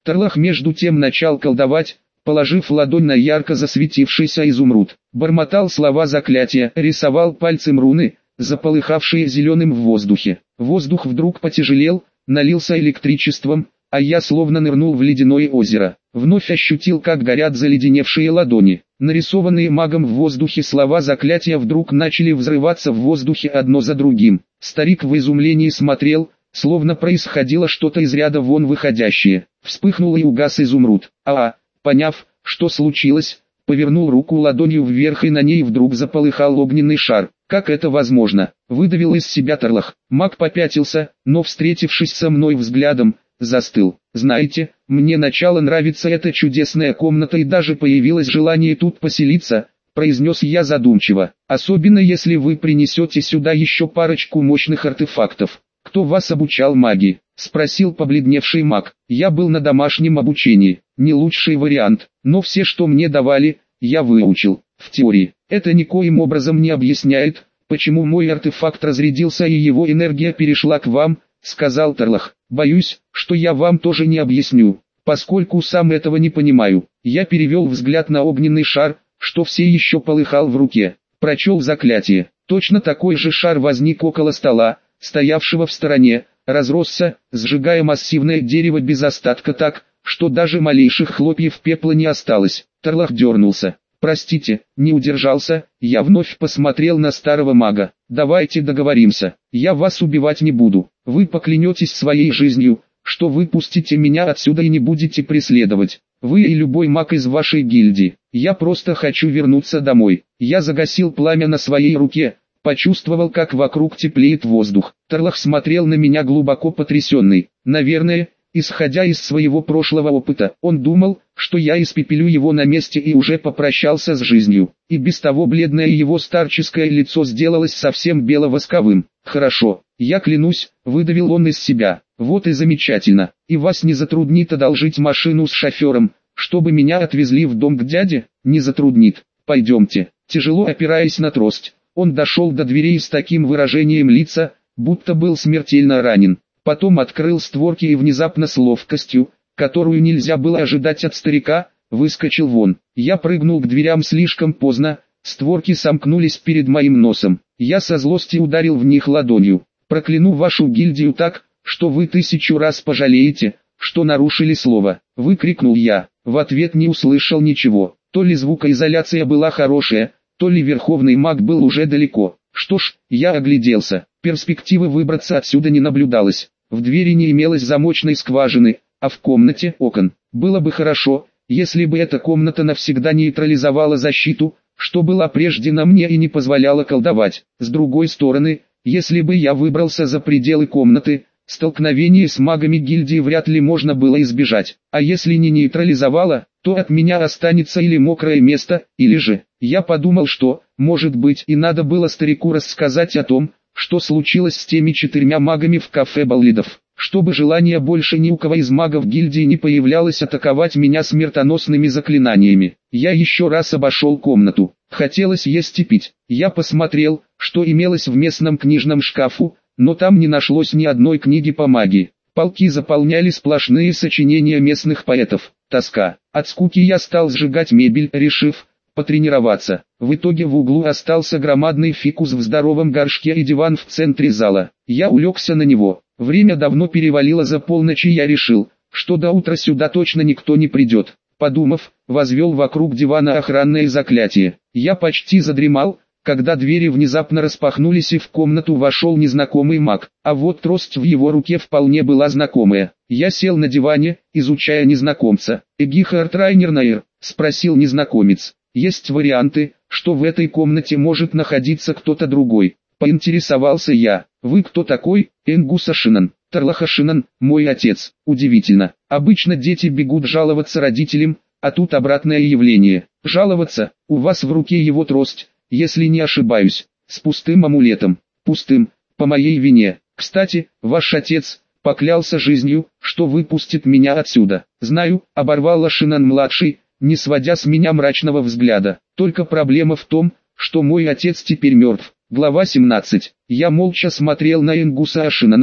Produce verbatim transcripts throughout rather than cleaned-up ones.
Тарлах между тем начал колдовать, положив ладонь на ярко засветившийся изумруд. Бормотал слова заклятия, рисовал пальцем руны, заполыхавшие зеленым в воздухе. Воздух вдруг потяжелел, налился электричеством, а я словно нырнул в ледяное озеро. Вновь ощутил, как горят заледеневшие ладони. Нарисованные магом в воздухе слова заклятия вдруг начали взрываться в воздухе одно за другим. Старик в изумлении смотрел, словно происходило что-то из ряда вон выходящее. Вспыхнул и угас изумруд. А, поняв, что случилось, повернул руку ладонью вверх, и на ней вдруг заполыхал огненный шар. Как это возможно? Выдавил из себя Тарлах. Маг попятился, но, встретившись со мной взглядом, застыл. Знаете, мне начало нравится эта чудесная комната, и даже появилось желание тут поселиться, произнес я задумчиво. Особенно если вы принесете сюда еще парочку мощных артефактов. Кто вас обучал магии? Спросил побледневший маг. Я был на домашнем обучении. Не лучший вариант, но все, что мне давали, я выучил. В теории. Это никоим образом не объясняет, почему мой артефакт разрядился и его энергия перешла к вам, сказал Тарлах. Боюсь, что я вам тоже не объясню, поскольку сам этого не понимаю. Я перевел взгляд на огненный шар, что все еще полыхал в руке. Прочел заклятие. Точно такой же шар возник около стола, стоявшего в стороне, разросся, сжигая массивное дерево без остатка так, что даже малейших хлопьев пепла не осталось. Тарлах дернулся. «Простите, не удержался», я вновь посмотрел на старого мага. «Давайте договоримся, я вас убивать не буду. Вы поклянетесь своей жизнью, что выпустите меня отсюда и не будете преследовать. Вы и любой маг из вашей гильдии. Я просто хочу вернуться домой». Я загасил пламя на своей руке, почувствовал, как вокруг теплеет воздух. Тарлах смотрел на меня глубоко потрясенный. Наверное, исходя из своего прошлого опыта, он думал, что я испепелю его на месте и уже попрощался с жизнью. И без того бледное его старческое лицо сделалось совсем бело-восковым. «Хорошо, я клянусь», — выдавил он из себя. «Вот и замечательно. И вас не затруднит одолжить машину с шофером, чтобы меня отвезли в дом к дяде?» «Не затруднит. Пойдемте». Тяжело опираясь на трость, он дошел до дверей с таким выражением лица, будто был смертельно ранен. Потом открыл створки и внезапно с ловкостью, которую нельзя было ожидать от старика, выскочил вон. Я прыгнул к дверям слишком поздно, створки сомкнулись перед моим носом. Я со злости ударил в них ладонью. «Прокляну вашу гильдию так, что вы тысячу раз пожалеете, что нарушили слово», — выкрикнул я. В ответ не услышал ничего. То ли звукоизоляция была хорошая, то ли верховный маг был уже далеко. Что ж, я огляделся. Перспективы выбраться отсюда не наблюдалось. В двери не имелось замочной скважины, а в комнате окон. Было бы хорошо, если бы эта комната навсегда нейтрализовала защиту, что была прежде на мне и не позволяла колдовать. С другой стороны, если бы я выбрался за пределы комнаты, столкновение с магами гильдии вряд ли можно было избежать. А если не нейтрализовала, то от меня останется или мокрое место, или же... Я подумал, что, может быть, и надо было старику рассказать о том, что случилось с теми четырьмя магами в кафе Баллидов, чтобы желание больше ни у кого из магов гильдии не появлялось атаковать меня смертоносными заклинаниями. Я еще раз обошел комнату. Хотелось есть и пить. Я посмотрел, что имелось в местном книжном шкафу, но там не нашлось ни одной книги по магии. Полки заполняли сплошные сочинения местных поэтов. Тоска. От скуки я стал сжигать мебель, решив потренироваться. В итоге в углу остался громадный фикус в здоровом горшке и диван в центре зала. Я улегся на него. Время давно перевалило за полночь, и я решил, что до утра сюда точно никто не придет. Подумав, возвел вокруг дивана охранное заклятие. Я почти задремал, когда двери внезапно распахнулись и в комнату вошел незнакомый маг, а вот трость в его руке вполне была знакомая. Я сел на диване, изучая незнакомца. «Эгихард Райнернайр?» — спросил незнакомец. «Есть варианты, что в этой комнате может находиться кто-то другой», — поинтересовался я. «Вы кто такой?» «Энгуса Шинан, Тарлаха Шинан, мой отец». Удивительно, обычно дети бегут жаловаться родителям, а тут обратное явление. Жаловаться, у вас в руке его трость, если не ошибаюсь, с пустым амулетом. Пустым, по моей вине. Кстати, ваш отец поклялся жизнью, что выпустит меня отсюда. Знаю, оборвал Шинан-младший, не сводя с меня мрачного взгляда. Только проблема в том, что мой отец теперь мертв. Глава семнадцать. Я молча смотрел на Энгуса Ашинана,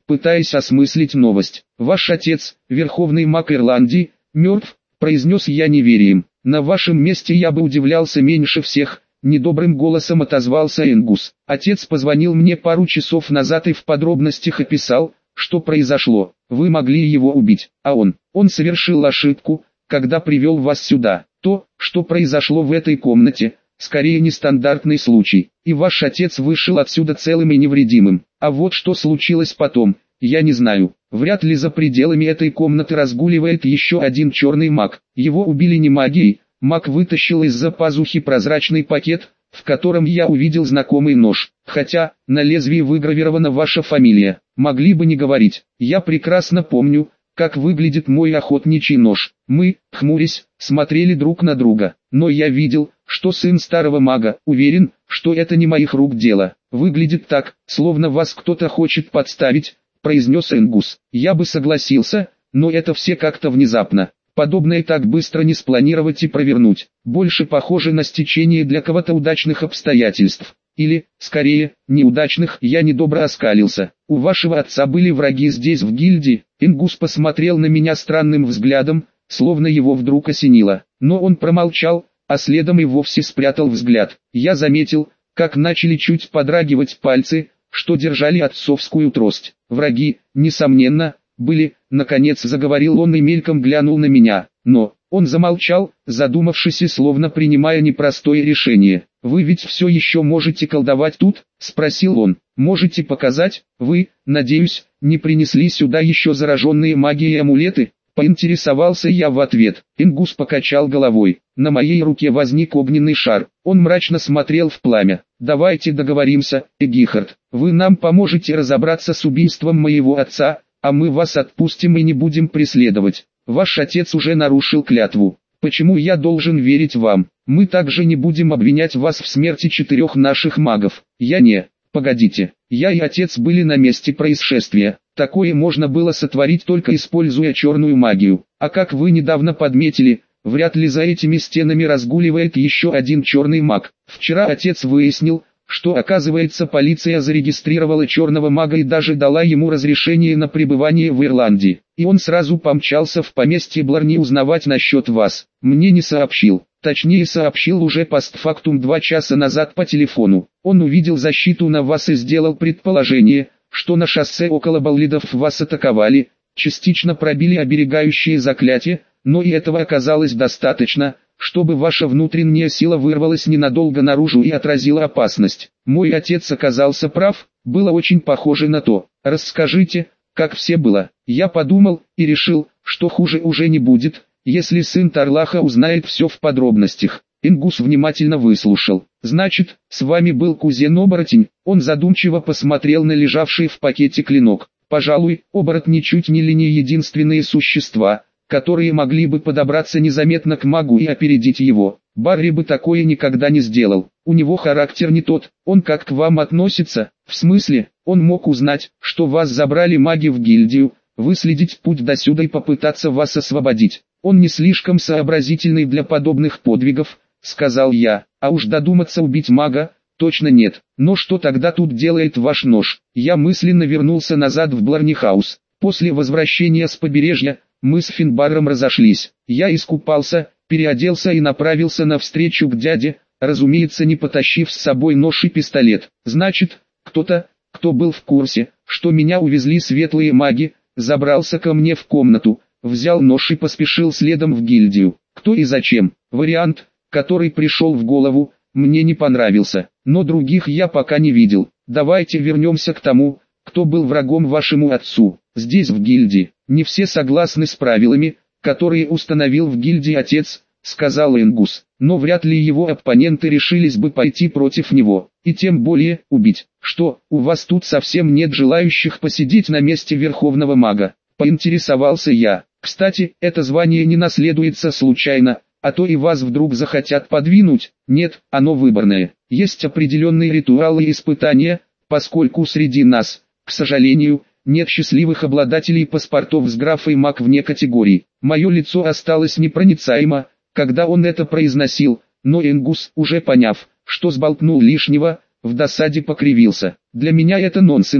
пытаясь осмыслить новость. «Ваш отец, верховный маг Ирландии, мертв», — произнес я неверием. «На вашем месте я бы удивлялся меньше всех», — недобрым голосом отозвался Энгус. «Отец позвонил мне пару часов назад и в подробностях описал, что произошло. Вы могли его убить, а он, он совершил ошибку, когда привел вас сюда. То, что произошло в этой комнате, скорее нестандартный случай, и ваш отец вышел отсюда целым и невредимым. А вот что случилось потом, я не знаю. Вряд ли за пределами этой комнаты разгуливает еще один черный маг. Его убили не магией». Маг вытащил из-за пазухи прозрачный пакет, в котором я увидел знакомый нож. «Хотя, на лезвии выгравирована ваша фамилия. Могли бы не говорить. Я прекрасно помню, как выглядит мой охотничий нож». Мы, хмурясь, смотрели друг на друга. «Но я видел, что сын старого мага, уверен, что это не моих рук дело. Выглядит так, словно вас кто-то хочет подставить», — произнес Энгус. «Я бы согласился, но это все как-то внезапно. Подобное так быстро не спланировать и провернуть. Больше похоже на стечение для кого-то удачных обстоятельств. Или, скорее, неудачных». Я недобро оскалился. «У вашего отца были враги здесь в гильдии?» Энгус посмотрел на меня странным взглядом, словно его вдруг осенило. Но он промолчал, а следом и вовсе спрятал взгляд. Я заметил, как начали чуть подрагивать пальцы, что держали отцовскую трость. «Враги, несомненно, были», — наконец заговорил он и мельком глянул на меня. Но, он замолчал, задумавшись и словно принимая непростое решение. «Вы ведь все еще можете колдовать тут?» — спросил он. «Можете показать? Вы, надеюсь, не принесли сюда еще зараженные магией амулеты?» Поинтересовался я в ответ. Энгус покачал головой. На моей руке возник огненный шар. Он мрачно смотрел в пламя. «Давайте договоримся, Эгихард. Вы нам поможете разобраться с убийством моего отца, а мы вас отпустим и не будем преследовать. Ваш отец уже нарушил клятву. Почему я должен верить вам? Мы также не будем обвинять вас в смерти четырех наших магов». «Я не... Погодите, я и отец были на месте происшествия. Такое можно было сотворить только используя черную магию. А как вы недавно подметили, вряд ли за этими стенами разгуливает еще один черный маг. Вчера отец выяснил, что, оказывается, полиция зарегистрировала черного мага и даже дала ему разрешение на пребывание в Ирландии. И он сразу помчался в поместье Бларни узнавать насчет вас. Мне не сообщил. Точнее, сообщил уже постфактум два часа назад по телефону. Он увидел защиту на вас и сделал предположение, что на шоссе около Баллидов вас атаковали, частично пробили оберегающие заклятия, но и этого оказалось достаточно, чтобы ваша внутренняя сила вырвалась ненадолго наружу и отразила опасность. Мой отец оказался прав, было очень похоже на то. Расскажите, как все было. Я подумал и решил, что хуже уже не будет, если сын Тарлаха узнает все в подробностях. Энгус внимательно выслушал. «Значит, с вами был кузен-оборотень?» Он задумчиво посмотрел на лежавший в пакете клинок. «Пожалуй, оборотни чуть ли не единственные существа, которые могли бы подобраться незаметно к магу и опередить его. Барри бы такое никогда не сделал. У него характер не тот. Он как к вам относится? В смысле, он мог узнать, что вас забрали маги в гильдию, выследить путь досюда и попытаться вас освободить. Он не слишком сообразительный для подобных подвигов», — сказал я. «А уж додуматься убить мага, точно нет. Но что тогда тут делает ваш нож?» Я мысленно вернулся назад в Бларнихаус. После возвращения с побережья, мы с Финбаром разошлись. Я искупался, переоделся и направился навстречу к дяде, разумеется, не потащив с собой нож и пистолет. Значит, кто-то, кто был в курсе, что меня увезли светлые маги, забрался ко мне в комнату, взял нож и поспешил следом в гильдию. Кто и зачем? Вариант, который пришел в голову, мне не понравился, но других я пока не видел. Давайте вернемся к тому, кто был врагом вашему отцу. Здесь в гильдии не все согласны с правилами, которые установил в гильдии отец, сказал Энгус, но вряд ли его оппоненты решились бы пойти против него, и тем более убить. Что, у вас тут совсем нет желающих посидеть на месте верховного мага? Поинтересовался я. Кстати, это звание не наследуется случайно, а то и вас вдруг захотят подвинуть. Нет, оно выборное. Есть определенные ритуалы и испытания, поскольку среди нас, к сожалению, нет счастливых обладателей паспортов с графой маг вне категории. Мое лицо осталось непроницаемо, когда он это произносил, но Энгус, уже поняв, что сболтнул лишнего, в досаде покривился. «Для меня это нонсенс»,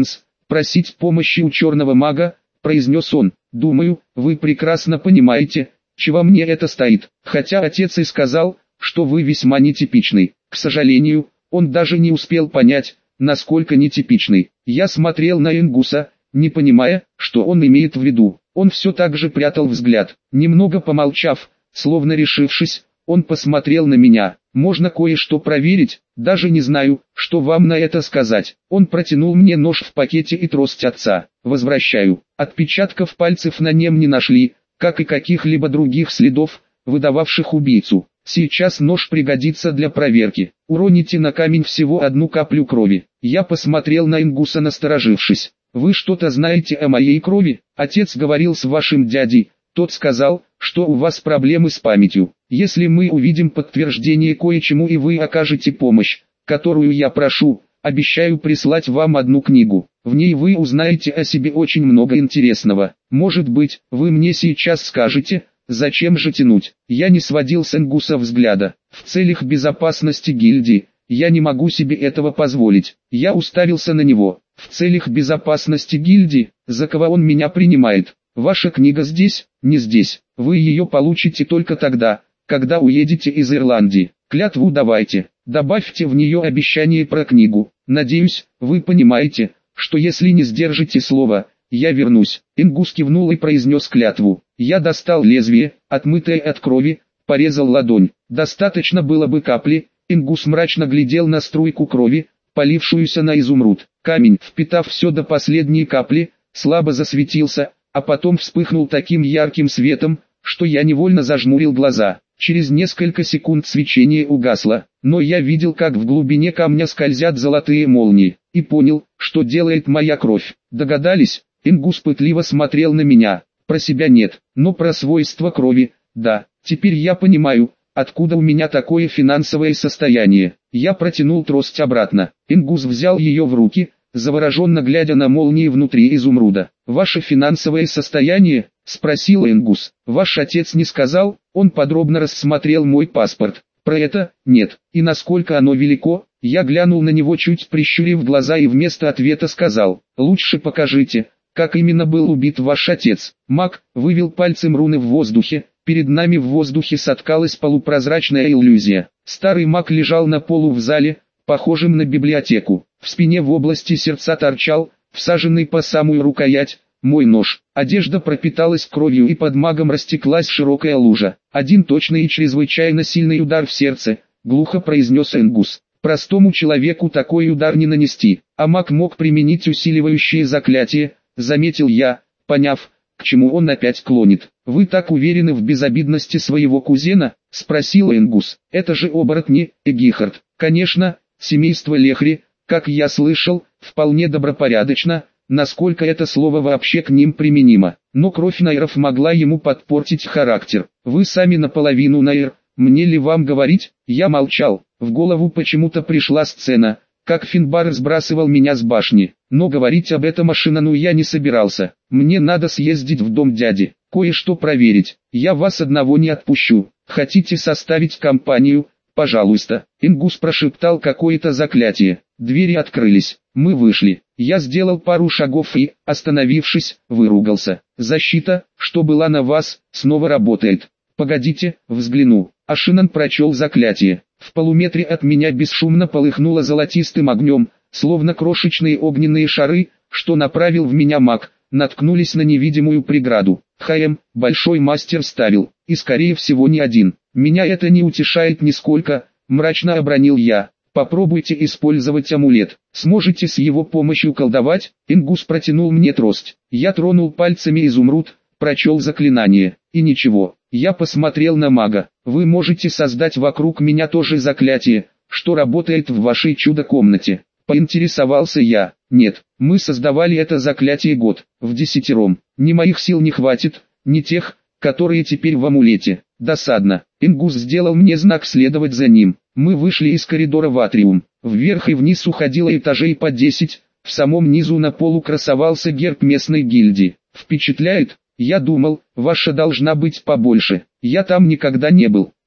просить помощи у черного мага, произнес он. Думаю, вы прекрасно понимаете, чего мне это стоит. Хотя отец и сказал, что вы весьма нетипичный. К сожалению, он даже не успел понять, насколько нетипичный. Я смотрел на Ингуса, не понимая, что он имеет в виду. Он все так же прятал взгляд. Немного помолчав, словно решившись, он посмотрел на меня. Можно кое-что проверить, даже не знаю, что вам на это сказать. Он протянул мне нож в пакете и трость отца. Возвращаю. Отпечатков пальцев на нем не нашли, как и каких-либо других следов, выдававших убийцу. Сейчас нож пригодится для проверки. Уроните на камень всего одну каплю крови. Я посмотрел на Ингуса, насторожившись. Вы что-то знаете о моей крови? Отец говорил с вашим дядей. Тот сказал, что у вас проблемы с памятью. Если мы увидим подтверждение кое-чему и вы окажете помощь, которую я прошу, обещаю прислать вам одну книгу. В ней вы узнаете о себе очень много интересного. Может быть, вы мне сейчас скажете, зачем же тянуть? Я не сводил с Ингуса взгляда. В целях безопасности гильдии, я не могу себе этого позволить. Я уставился на него. В целях безопасности гильдии, за кого он меня принимает? Ваша книга здесь, не здесь. Вы ее получите только тогда, когда уедете из Ирландии. Клятву давайте, добавьте в нее обещание про книгу. Надеюсь, вы понимаете, что если не сдержите слово, я вернусь. Ингус кивнул и произнес клятву. Я достал лезвие, отмытое от крови, порезал ладонь. Достаточно было бы капли. Ингус мрачно глядел на струйку крови, полившуюся на изумруд. Камень, впитав все до последней капли, слабо засветился, а потом вспыхнул таким ярким светом, что я невольно зажмурил глаза. Через несколько секунд свечение угасло, но я видел, как в глубине камня скользят золотые молнии, и понял, что делает моя кровь. Догадались? Ингус пытливо смотрел на меня. Про себя нет, но про свойства крови, да. Теперь я понимаю, откуда у меня такое финансовое состояние. Я протянул трость обратно. Ингус взял ее в руки, завороженно глядя на молнии внутри изумруда. «Ваше финансовое состояние?» — спросил Ингус. «Ваш отец не сказал?» Он подробно рассмотрел мой паспорт. «Про это? Нет. И насколько оно велико?» Я глянул на него, чуть прищурив глаза, и вместо ответа сказал: «Лучше покажите, как именно был убит ваш отец». Маг вывел пальцем руны в воздухе. Перед нами в воздухе соткалась полупрозрачная иллюзия. Старый маг лежал на полу в зале, похожем на библиотеку. В спине в области сердца торчал, всаженный по самую рукоять, мой нож. Одежда пропиталась кровью, и под магом растеклась широкая лужа. «Один точный и чрезвычайно сильный удар в сердце», — глухо произнес Ингус. «Простому человеку такой удар не нанести, а маг мог применить усиливающее заклятие», — заметил я, поняв, к чему он опять клонит. «Вы так уверены в безобидности своего кузена?» — спросил Ингус. «Это же оборотни, Эгихард». «Конечно, семейство Лехри, как я слышал, вполне добропорядочно, насколько это слово вообще к ним применимо. Но кровь Найров могла ему подпортить характер. Вы сами наполовину Найр, мне ли вам говорить?» Я молчал. В голову почему-то пришла сцена, как Финбар сбрасывал меня с башни. Но говорить об этом Ашинану я не собирался. Мне надо съездить в дом дяди, кое-что проверить. Я вас одного не отпущу. Хотите составить компанию? Пожалуйста. Ингус прошептал какое-то заклятие. Двери открылись. Мы вышли. Я сделал пару шагов и, остановившись, выругался. Защита, что была на вас, снова работает. Погодите, взгляну. Ашинан прочел заклятие. В полуметре от меня бесшумно полыхнуло золотистым огнем, словно крошечные огненные шары, что направил в меня маг, наткнулись на невидимую преграду. Хаем, большой мастер ставил, и скорее всего не один. Меня это не утешает нисколько, мрачно обронил я. Попробуйте использовать амулет. Сможете с его помощью колдовать? Ингус протянул мне трость. Я тронул пальцами изумруд, прочел заклинание, и ничего. Я посмотрел на мага. Вы можете создать вокруг меня то же заклятие, что работает в вашей чудо-комнате. Поинтересовался я. Нет, мы создавали это заклятие год, в десятером. Ни моих сил не хватит, ни тех, которые теперь в амулете. Досадно. Ингус сделал мне знак следовать за ним. Мы вышли из коридора в атриум. Вверх и вниз уходило этажей по десять. В самом низу на полу красовался герб местной гильдии. Впечатляет? Я думал, ваша должна быть побольше. Я там никогда не был.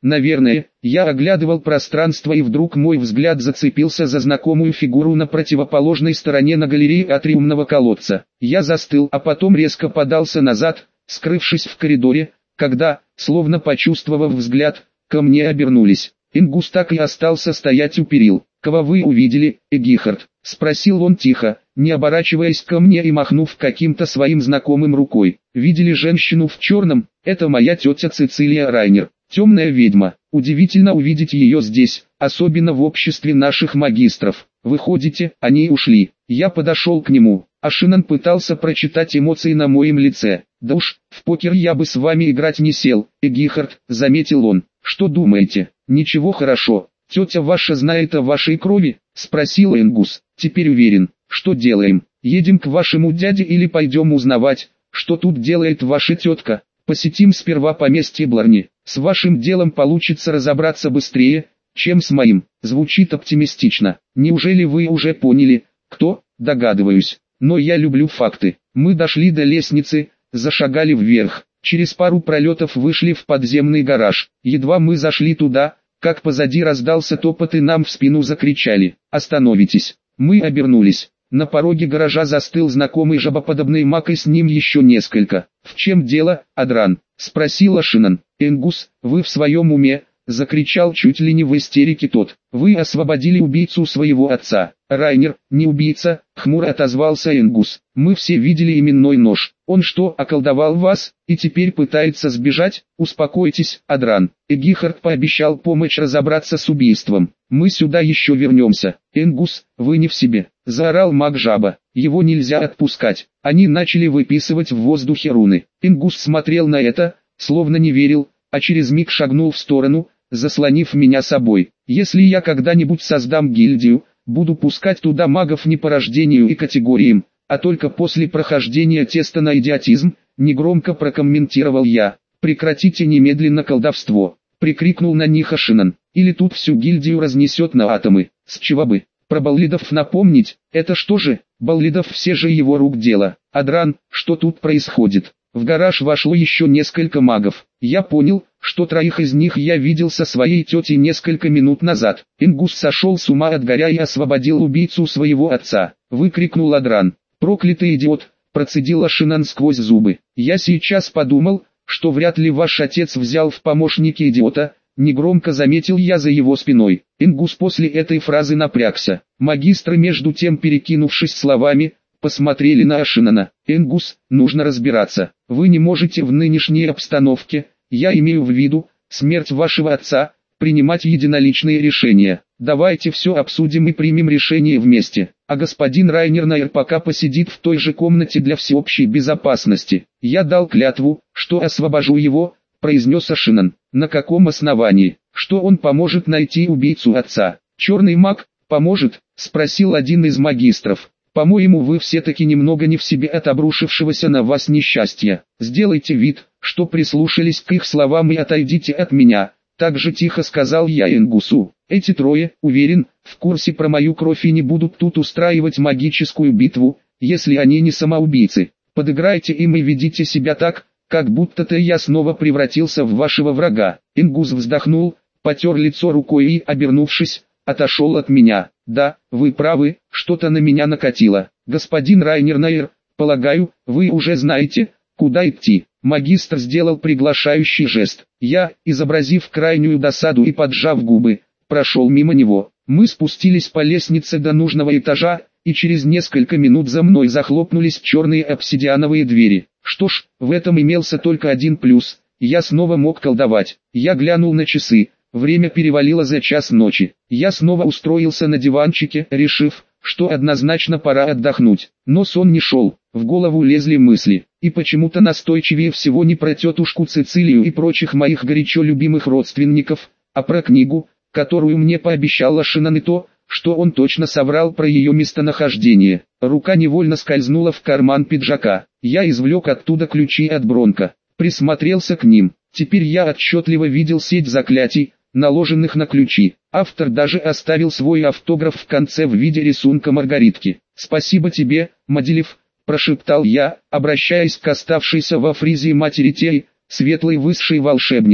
Наверное, я оглядывал пространство, и вдруг мой взгляд зацепился за знакомую фигуру на противоположной стороне на галерее атриумного колодца. Я застыл, а потом резко подался назад, скрывшись в коридоре, когда, словно почувствовав взгляд, ко мне обернулись. Ингус так и остался стоять у перил. «Кого вы увидели, Эгихард?» — спросил он тихо, не оборачиваясь ко мне и махнув каким-то своим знакомым рукой. «Видели женщину в черном? Это моя тетя Цицилия Райнер, темная ведьма. Удивительно увидеть ее здесь, особенно в обществе наших магистров. Выходите, они ушли». Я подошел к нему, а Шинан пытался прочитать эмоции на моем лице. «Да уж, в покер я бы с вами играть не сел, Эгихард», — заметил он. «Что думаете? Ничего, хорошо. Тетя ваша знает о вашей крови?» — спросил Ингус. «Теперь уверен. Что делаем? Едем к вашему дяде или пойдем узнавать, что тут делает ваша тетка? Посетим сперва поместье Бларни. С вашим делом получится разобраться быстрее, чем с моим». Звучит оптимистично. «Неужели вы уже поняли, кто?» «Догадываюсь. Но я люблю факты». Мы дошли до лестницы, зашагали вверх. Через пару пролетов вышли в подземный гараж. Едва мы зашли туда, как позади раздался топот, и нам в спину закричали: «Остановитесь!». Мы обернулись. На пороге гаража застыл знакомый жабоподобный маг, и с ним еще несколько. «В чем дело, Адран?» — спросила Шинан. «Ингус, вы в своем уме?» — закричал чуть ли не в истерике тот. «Вы освободили убийцу своего отца». «Райнер, не убийца», — хмуро отозвался Ингус. «Мы все видели именной нож. Он что, околдовал вас, и теперь пытается сбежать?» «Успокойтесь, Адран. Эгихард пообещал помочь разобраться с убийством. Мы сюда еще вернемся». «Ингус, вы не в себе», — заорал маг-жаба. «Его нельзя отпускать». Они начали выписывать в воздухе руны. Ингус смотрел на это, словно не верил, а через миг шагнул в сторону, заслонив меня собой. «Если я когда-нибудь создам гильдию, буду пускать туда магов не по рождению и категориям, а только после прохождения теста на идиотизм», — негромко прокомментировал я. «Прекратите немедленно колдовство», — прикрикнул на них Шинан. «Или тут всю гильдию разнесет на атомы». «С чего бы? Про Баллидов напомнить? Это что же? Баллидов все же его рук дело. Адран, что тут происходит?» В гараж вошло еще несколько магов. Я понял, что троих из них я видел со своей тетей несколько минут назад. Ингус сошел с ума от горя и освободил убийцу своего отца. Выкрикнул Адран. «Проклятый идиот!» — процедила Шинан сквозь зубы. «Я сейчас подумал, что вряд ли ваш отец взял в помощники идиота», — негромко заметил я за его спиной. Ингус после этой фразы напрягся. Магистры, между тем, перекинувшись словами, посмотрели на Шинана. «Ингус, нужно разбираться. Вы не можете в нынешней обстановке, я имею в виду, смерть вашего отца, принимать единоличные решения. Давайте все обсудим и примем решение вместе. А господин Райнер Найер пока посидит в той же комнате для всеобщей безопасности. Я дал клятву, что освобожу его», — произнес Шинан. «На каком основании? Что он поможет найти убийцу отца?» «Черный маг поможет?» — спросил один из магистров. «По-моему, вы все-таки немного не в себе от обрушившегося на вас несчастья. Сделайте вид, что прислушались к их словам, и отойдите от меня», — так же тихо сказал я Ингусу. «Эти трое, уверен, в курсе про мою кровь и не будут тут устраивать магическую битву, если они не самоубийцы. Подыграйте им и ведите себя так, как будто-то я снова превратился в вашего врага». Ингус вздохнул, потер лицо рукой и, обернувшись, отошел от меня. «Да, вы правы, что-то на меня накатило. Господин Райнер Найер, полагаю, вы уже знаете, куда идти». Магистр сделал приглашающий жест. Я, изобразив крайнюю досаду и поджав губы, прошел мимо него. Мы спустились по лестнице до нужного этажа, и через несколько минут за мной захлопнулись черные обсидиановые двери. Что ж, в этом имелся только один плюс. Я снова мог колдовать. Я глянул на часы. Время перевалило за час ночи. Я снова устроился на диванчике, решив, что однозначно пора отдохнуть. Но сон не шел, в голову лезли мысли. И почему-то настойчивее всего не про тетушку Цицилию и прочих моих горячо любимых родственников, а про книгу, которую мне пообещала Шинан, и то, что он точно соврал про ее местонахождение. Рука невольно скользнула в карман пиджака. Я извлек оттуда ключи от Бронко, присмотрелся к ним. Теперь я отчетливо видел сеть заклятий, наложенных на ключи. Автор даже оставил свой автограф в конце в виде рисунка Маргаритки. «Спасибо тебе, Мадилев», — прошептал я, обращаясь к оставшейся во фризии матери Тей, светлой высшей волшебнице.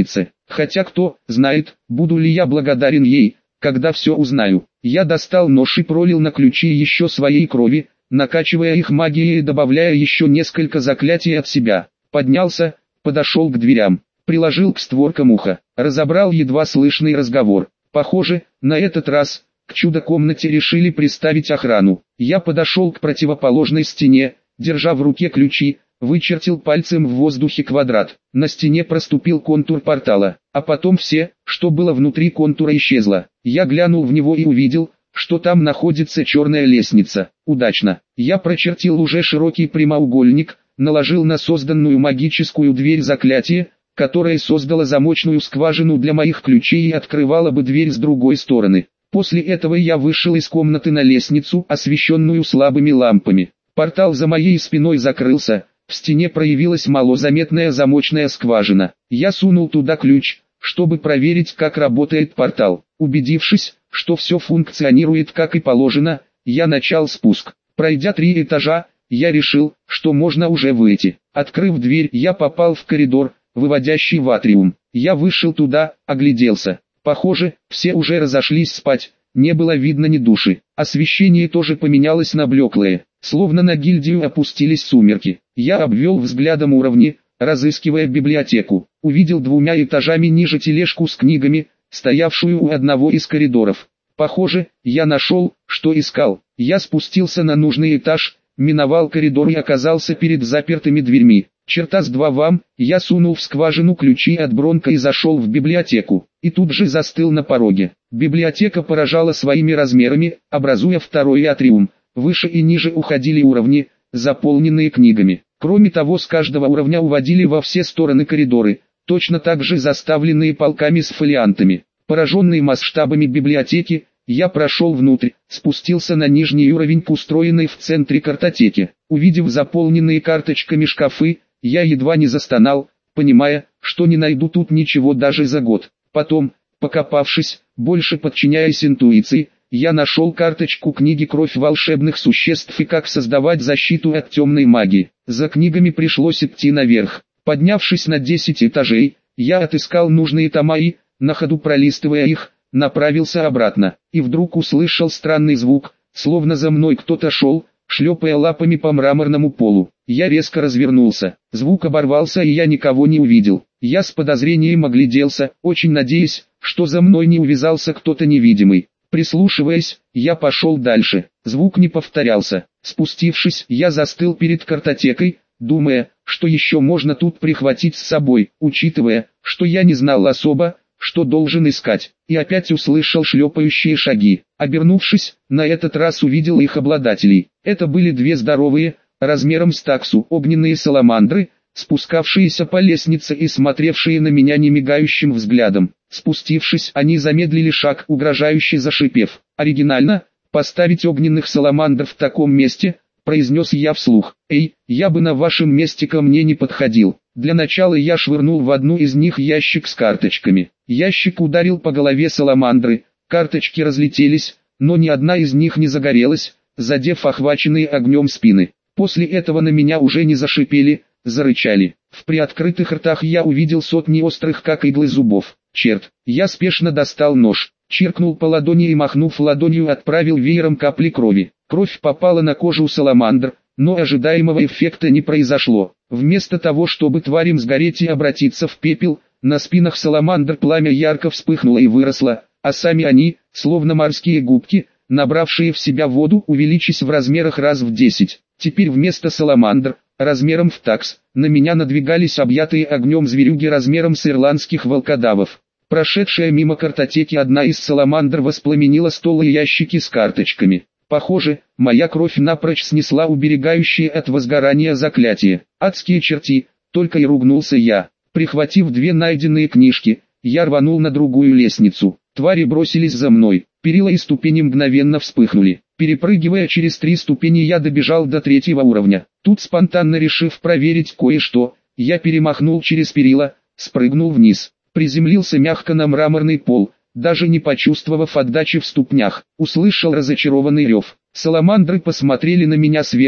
Хотя кто знает, буду ли я благодарен ей, когда все узнаю. Я достал нож и пролил на ключи еще своей крови, накачивая их магией и добавляя еще несколько заклятий от себя. Поднялся, подошел к дверям, приложил к створкам ухо, разобрал едва слышный разговор. Похоже, на этот раз к чудо-комнате решили приставить охрану. Я подошел к противоположной стене, держа в руке ключи, вычертил пальцем в воздухе квадрат. На стене проступил контур портала, а потом все, что было внутри контура, исчезло. Я глянул в него и увидел, что там находится черная лестница. Удачно. Я прочертил уже широкий прямоугольник, наложил на созданную магическую дверь заклятие, которое создало замочную скважину для моих ключей и открывало бы дверь с другой стороны. После этого я вышел из комнаты на лестницу, освещенную слабыми лампами. Портал за моей спиной закрылся, в стене проявилась малозаметная замочная скважина. Я сунул туда ключ, чтобы проверить, как работает портал. Убедившись, что все функционирует как и положено, я начал спуск. Пройдя три этажа, я решил, что можно уже выйти. Открыв дверь, я попал в коридор, выводящий в атриум. Я вышел туда, огляделся. Похоже, все уже разошлись спать, не было видно ни души. Освещение тоже поменялось на блеклое, словно на гильдию опустились сумерки. Я обвел взглядом уровни, разыскивая библиотеку. Увидел двумя этажами ниже тележку с книгами, стоявшую у одного из коридоров. Похоже, я нашел, что искал. Я спустился на нужный этаж, миновал коридор и оказался перед запертыми дверьми. Чертас два вам, я сунул в скважину ключи от Бронка и зашел в библиотеку, и тут же застыл на пороге. Библиотека поражала своими размерами, образуя второй атриум. Выше и ниже уходили уровни, заполненные книгами. Кроме того, с каждого уровня уводили во все стороны коридоры, точно так же заставленные полками с фолиантами. Пораженный масштабами библиотеки, я прошел внутрь, спустился на нижний уровень к устроенной в центре картотеке. Увидев заполненные карточками шкафы, я едва не застонал, понимая, что не найду тут ничего даже за год. Потом, покопавшись, больше подчиняясь интуиции, я нашел карточку книги «Кровь волшебных существ» и «Как создавать защиту от темной магии». За книгами пришлось идти наверх. Поднявшись на десять этажей, я отыскал нужные тома и, на ходу пролистывая их, направился обратно. И вдруг услышал странный звук, словно за мной кто-то шел, шлепая лапами по мраморному полу. Я резко развернулся. Звук оборвался и я никого не увидел. Я с подозрением огляделся, очень надеясь, что за мной не увязался кто-то невидимый. Прислушиваясь, я пошел дальше. Звук не повторялся. Спустившись, я застыл перед картотекой, думая, что еще можно тут прихватить с собой, учитывая, что я не знал особо, что должен искать, и опять услышал шлепающие шаги. Обернувшись, на этот раз увидел их обладателей. Это были две здоровые, размером с таксу, огненные саламандры, спускавшиеся по лестнице и смотревшие на меня немигающим взглядом. Спустившись, они замедлили шаг, угрожающе зашипев. «Оригинально, поставить огненных саламандр в таком месте», — произнес я вслух. «Эй, я бы на вашем месте ко мне не подходил». Для начала я швырнул в одну из них ящик с карточками. Ящик ударил по голове саламандры, карточки разлетелись, но ни одна из них не загорелась, задев охваченные огнем спины. После этого на меня уже не зашипели, зарычали. В приоткрытых ртах я увидел сотни острых как иглы зубов. Черт, я спешно достал нож, чиркнул по ладони и, махнув ладонью, отправил веером капли крови. Кровь попала на кожу саламандр, но ожидаемого эффекта не произошло. Вместо того, чтобы тварям сгореть и обратиться в пепел, на спинах саламандр пламя ярко вспыхнуло и выросло, а сами они, словно морские губки, набравшие в себя воду, увеличились в размерах раз в десять. Теперь вместо саламандр, размером в такс, на меня надвигались объятые огнем зверюги размером с ирландских волкодавов. Прошедшая мимо картотеки одна из саламандр воспламенила стол и ящики с карточками. Похоже, моя кровь напрочь снесла уберегающие от возгорания заклятие. Адские черти, только и ругнулся я. Прихватив две найденные книжки, я рванул на другую лестницу. Твари бросились за мной, перила и ступени мгновенно вспыхнули. Перепрыгивая через три ступени, я добежал до третьего уровня. Тут, спонтанно решив проверить кое-что, я перемахнул через перила, спрыгнул вниз, приземлился мягко на мраморный пол, даже не почувствовав отдачи в ступнях. Услышал разочарованный рев. Саламандры посмотрели на меня сверху,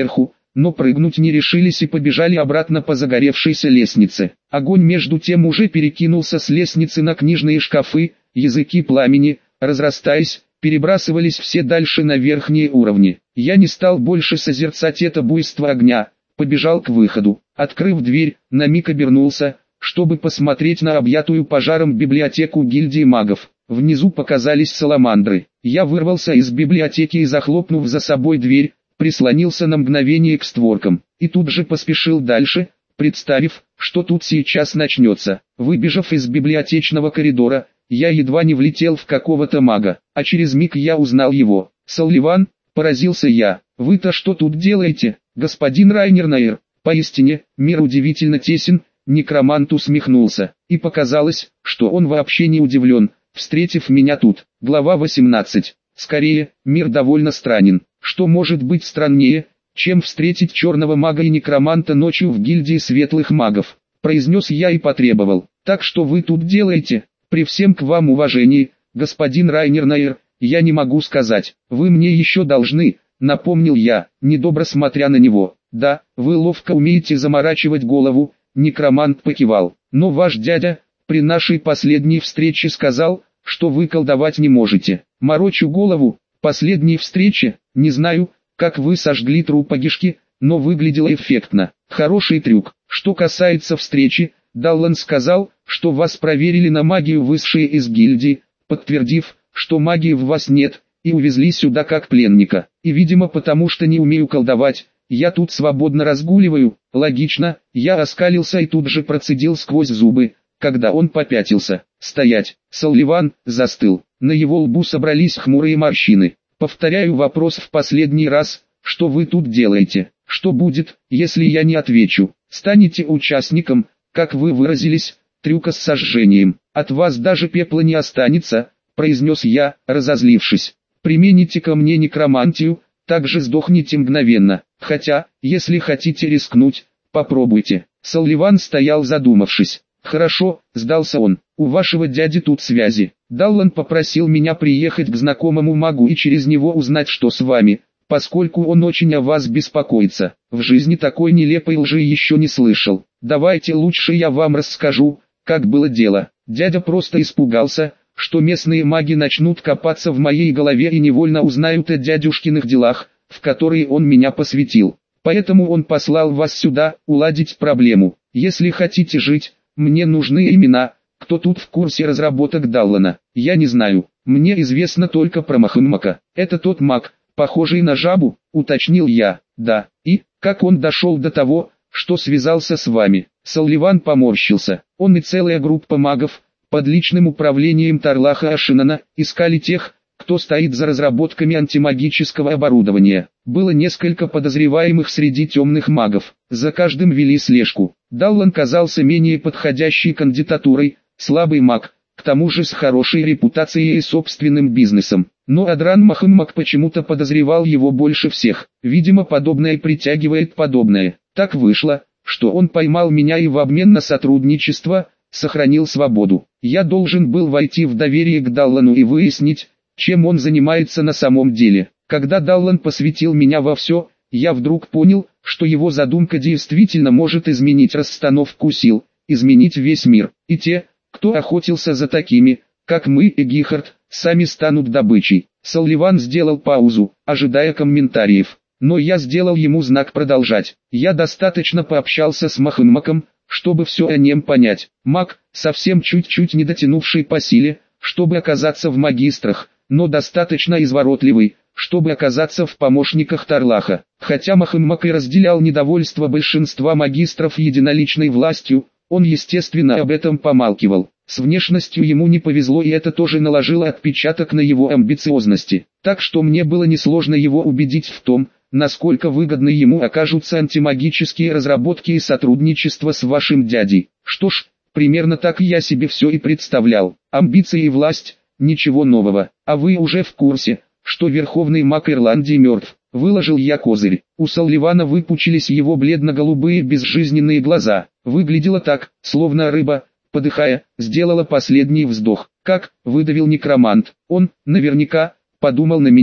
но прыгнуть не решились и побежали обратно по загоревшейся лестнице. Огонь между тем уже перекинулся с лестницы на книжные шкафы, языки пламени, разрастаясь, перебрасывались все дальше на верхние уровни. Я не стал больше созерцать это буйство огня, побежал к выходу. Открыв дверь, на миг обернулся, чтобы посмотреть на объятую пожаром библиотеку гильдии магов. Внизу показались саламандры. Я вырвался из библиотеки и, захлопнув за собой дверь, прислонился на мгновение к створкам, и тут же поспешил дальше, представив, что тут сейчас начнется. Выбежав из библиотечного коридора, я едва не влетел в какого-то мага, а через миг я узнал его. «Салливан», — поразился я, — «вы-то что тут делаете, господин Райнер Найер?» Поистине, мир удивительно тесен. Некромант усмехнулся, и показалось, что он вообще не удивлен, встретив меня тут. Глава восемнадцать. Скорее, мир довольно странен. Что может быть страннее, чем встретить черного мага и некроманта ночью в гильдии светлых магов? Произнес я и потребовал. Так что вы тут делаете? При всем к вам уважении, господин Райнер Найер, я не могу сказать. Вы мне еще должны, напомнил я, недобро смотря на него. Да, вы ловко умеете заморачивать голову. Некромант покивал. Но ваш дядя, при нашей последней встрече сказал, что вы колдовать не можете. Морочу голову, последней встрече, не знаю, как вы сожгли труп Агишки, но выглядело эффектно. Хороший трюк. Что касается встречи, Даллан сказал, что вас проверили на магию высшие из гильдии, подтвердив, что магии в вас нет, и увезли сюда как пленника. И видимо потому что не умею колдовать, я тут свободно разгуливаю. Логично, я оскалился и тут же процедил сквозь зубы, когда он попятился. Стоять. Салливан застыл. На его лбу собрались хмурые морщины. Повторяю вопрос в последний раз, что вы тут делаете? Что будет, если я не отвечу? Станете участником, как вы выразились, трюка с сожжением. От вас даже пепла не останется, произнес я, разозлившись. Примените ко мне некромантию, также сдохните мгновенно. Хотя, если хотите рискнуть, попробуйте. Салливан стоял задумавшись. Хорошо, сдался он. У вашего дяди тут связи. Даллан попросил меня приехать к знакомому магу и через него узнать, что с вами, поскольку он очень о вас беспокоится. В жизни такой нелепой лжи еще не слышал. Давайте лучше я вам расскажу, как было дело. Дядя просто испугался, что местные маги начнут копаться в моей голове и невольно узнают о дядюшкиных делах, в которые он меня посвятил. Поэтому он послал вас сюда, уладить проблему. Если хотите жить, мне нужны имена. Кто тут в курсе разработок Даллана? Я не знаю. Мне известно только про Махыммака. Это тот маг, похожий на жабу, уточнил я. Да. И, как он дошел до того, что связался с вами? Салливан поморщился. Он и целая группа магов, под личным управлением Тарлаха Ашинана, искали тех, кто стоит за разработками антимагического оборудования. Было несколько подозреваемых среди темных магов. За каждым вели слежку. Даллан казался менее подходящей кандидатурой, слабый маг, к тому же с хорошей репутацией и собственным бизнесом. Но Адран Махыммак почему-то подозревал его больше всех. Видимо, подобное притягивает подобное. Так вышло, что он поймал меня и в обмен на сотрудничество сохранил свободу. Я должен был войти в доверие к Даллану и выяснить, чем он занимается на самом деле. Когда Даллан посвятил меня во все, я вдруг понял, что его задумка действительно может изменить расстановку сил, изменить весь мир. И те, кто охотился за такими, как мы и Гихард, сами станут добычей. Салливан сделал паузу, ожидая комментариев. Но я сделал ему знак продолжать. Я достаточно пообщался с Махыммаком, чтобы все о нем понять. Маг, совсем чуть-чуть не дотянувший по силе, чтобы оказаться в магистрах, но достаточно изворотливый, чтобы оказаться в помощниках Тарлаха. Хотя Махыммак и разделял недовольство большинства магистров единоличной властью, он естественно об этом помалкивал. С внешностью ему не повезло, и это тоже наложило отпечаток на его амбициозности. Так что мне было несложно его убедить в том, насколько выгодны ему окажутся антимагические разработки и сотрудничество с вашим дядей. Что ж, примерно так я себе все и представлял. Амбиции и власть – ничего нового. А вы уже в курсе, что верховный маг Ирландии мертв. Выложил я козырь. У Салливана выпучились его бледно-голубые безжизненные глаза. Выглядело так, словно рыба, подыхая, сделала последний вздох. Как, выдавил некромант. Он, наверняка, подумал на меня.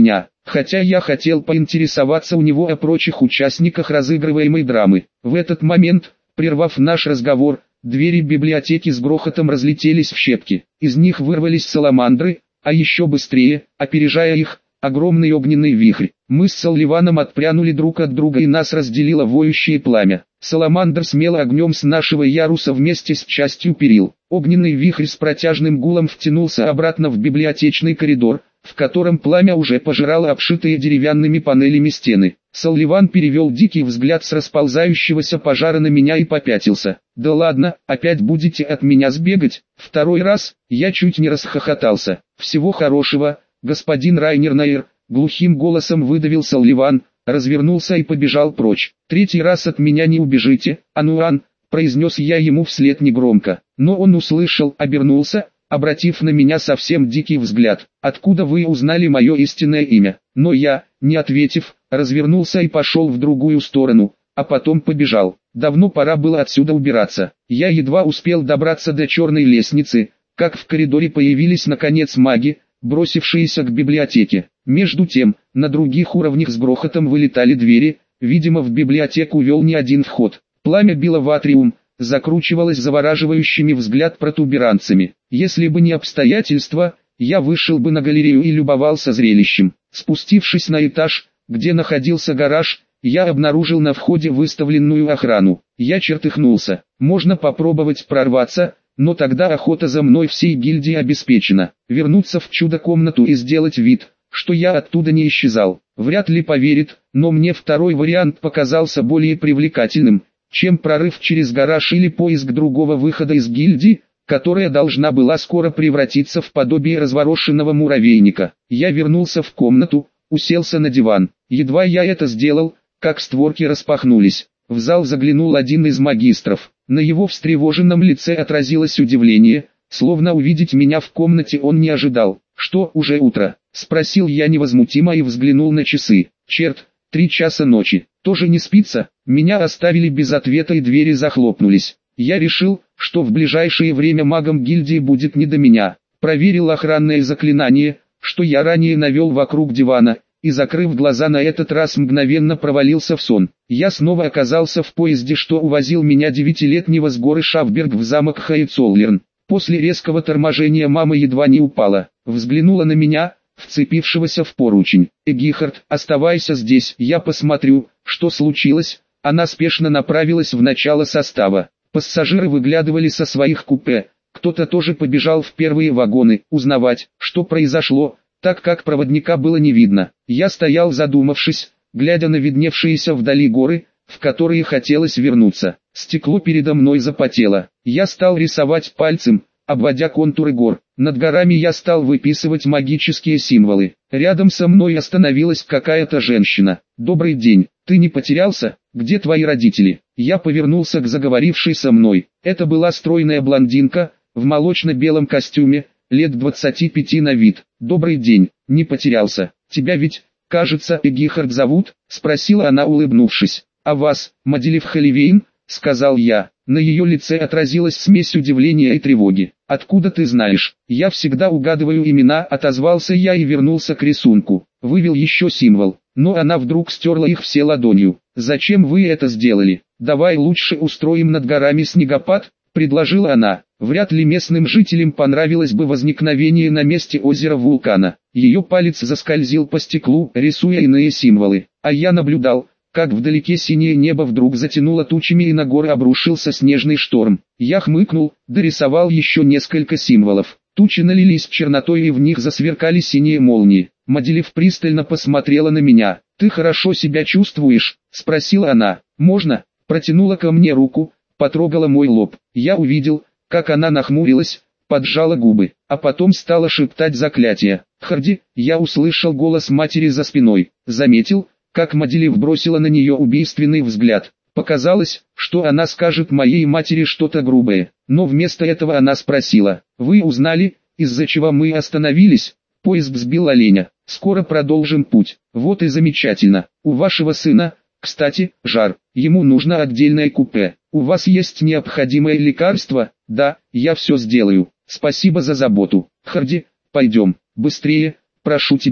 хотя я хотел поинтересоваться у него о прочих участниках разыгрываемой драмы. В этот момент, прервав наш разговор, двери библиотеки с грохотом разлетелись в щепки. Из них вырвались саламандры, а еще быстрее, опережая их, огромный огненный вихрь. Мы с Салливаном отпрянули друг от друга и нас разделило воющее пламя. Саламандр смел огнем с нашего яруса вместе с частью перил. Огненный вихрь с протяжным гулом втянулся обратно в библиотечный коридор, в котором пламя уже пожирало обшитые деревянными панелями стены. Салливан перевел дикий взгляд с расползающегося пожара на меня и попятился. «Да ладно, опять будете от меня сбегать?» Второй раз, я чуть не расхохотался. «Всего хорошего, господин Райнер Найер», глухим голосом выдавил Салливан, развернулся и побежал прочь. «Третий раз от меня не убежите, Ануан», произнес я ему вслед негромко. Но он услышал, обернулся, обратив на меня совсем дикий взгляд. «Откуда вы узнали мое истинное имя?» Но я, не ответив, развернулся и пошел в другую сторону, а потом побежал. Давно пора было отсюда убираться. Я едва успел добраться до черной лестницы, как в коридоре появились наконец маги, бросившиеся к библиотеке. Между тем, на других уровнях с грохотом вылетали двери, видимо в библиотеку вел не один вход. Пламя било в атриум, закручивалось завораживающими взгляд протуберанцами. Если бы не обстоятельства, я вышел бы на галерею и любовался зрелищем. Спустившись на этаж, где находился гараж, я обнаружил на входе выставленную охрану. Я чертыхнулся. Можно попробовать прорваться, но тогда охота за мной всей гильдии обеспечена. Вернуться в чудо-комнату и сделать вид, что я оттуда не исчезал. Вряд ли поверит, но мне второй вариант показался более привлекательным, чем прорыв через гараж или поиск другого выхода из гильдии, которая должна была скоро превратиться в подобие разворошенного муравейника. Я вернулся в комнату, уселся на диван. Едва я это сделал, как створки распахнулись. В зал заглянул один из магистров. На его встревоженном лице отразилось удивление, словно увидеть меня в комнате он не ожидал. «Что, уже утро?» — спросил я невозмутимо и взглянул на часы. «Черт, три часа ночи. Тоже не спится?» Меня оставили без ответа и двери захлопнулись. Я решил, что в ближайшее время магам гильдии будет не до меня. Проверил охранное заклинание, что я ранее навел вокруг дивана, и закрыв глаза на этот раз мгновенно провалился в сон. Я снова оказался в поезде, что увозил меня девятилетнего с горы Шафберг в замок Хайцоллерн. После резкого торможения мама едва не упала, взглянула на меня, вцепившегося в поручень. «Эгихард, оставайся здесь, я посмотрю, что случилось». Она спешно направилась в начало состава. Пассажиры выглядывали со своих купе, кто-то тоже побежал в первые вагоны, узнавать, что произошло, так как проводника было не видно. Я стоял задумавшись, глядя на видневшиеся вдали горы, в которые хотелось вернуться. Стекло передо мной запотело. Я стал рисовать пальцем, обводя контуры гор. Над горами я стал выписывать магические символы. Рядом со мной остановилась какая-то женщина. «Добрый день, ты не потерялся? Где твои родители?» Я повернулся к заговорившей со мной. Это была стройная блондинка, в молочно-белом костюме, лет двадцати пяти на вид. «Добрый день, не потерялся. Тебя ведь, кажется, Эгихард зовут?» — спросила она, улыбнувшись. «А вас, Маделив Халивейн?» — сказал я. На ее лице отразилась смесь удивления и тревоги. «Откуда ты знаешь?» «Я всегда угадываю имена», — отозвался я и вернулся к рисунку. Вывел еще символ, но она вдруг стерла их все ладонью. «Зачем вы это сделали? Давай лучше устроим над горами снегопад», — предложила она. Вряд ли местным жителям понравилось бы возникновение на месте озера вулкана. Ее палец заскользил по стеклу, рисуя иные символы, а я наблюдал, как вдалеке синее небо вдруг затянуло тучами и на горы обрушился снежный шторм. Я хмыкнул, дорисовал еще несколько символов. Тучи налились чернотой и в них засверкали синие молнии. Маделив пристально посмотрела на меня. «Ты хорошо себя чувствуешь?» — спросила она. «Можно?» — протянула ко мне руку, потрогала мой лоб. Я увидел, как она нахмурилась, поджала губы, а потом стала шептать заклятие. «Харди!» — я услышал голос матери за спиной. Заметил, как Маделив бросила на нее убийственный взгляд. Показалось, что она скажет моей матери что-то грубое, но вместо этого она спросила: «Вы узнали, из-за чего мы остановились?» «Поезд сбил оленя. Скоро продолжим путь». «Вот и замечательно. У вашего сына, кстати, жар. Ему нужно отдельное купе. У вас есть необходимое лекарство?» «Да, я все сделаю. Спасибо за заботу. Харди, пойдем, быстрее, прошу тебя».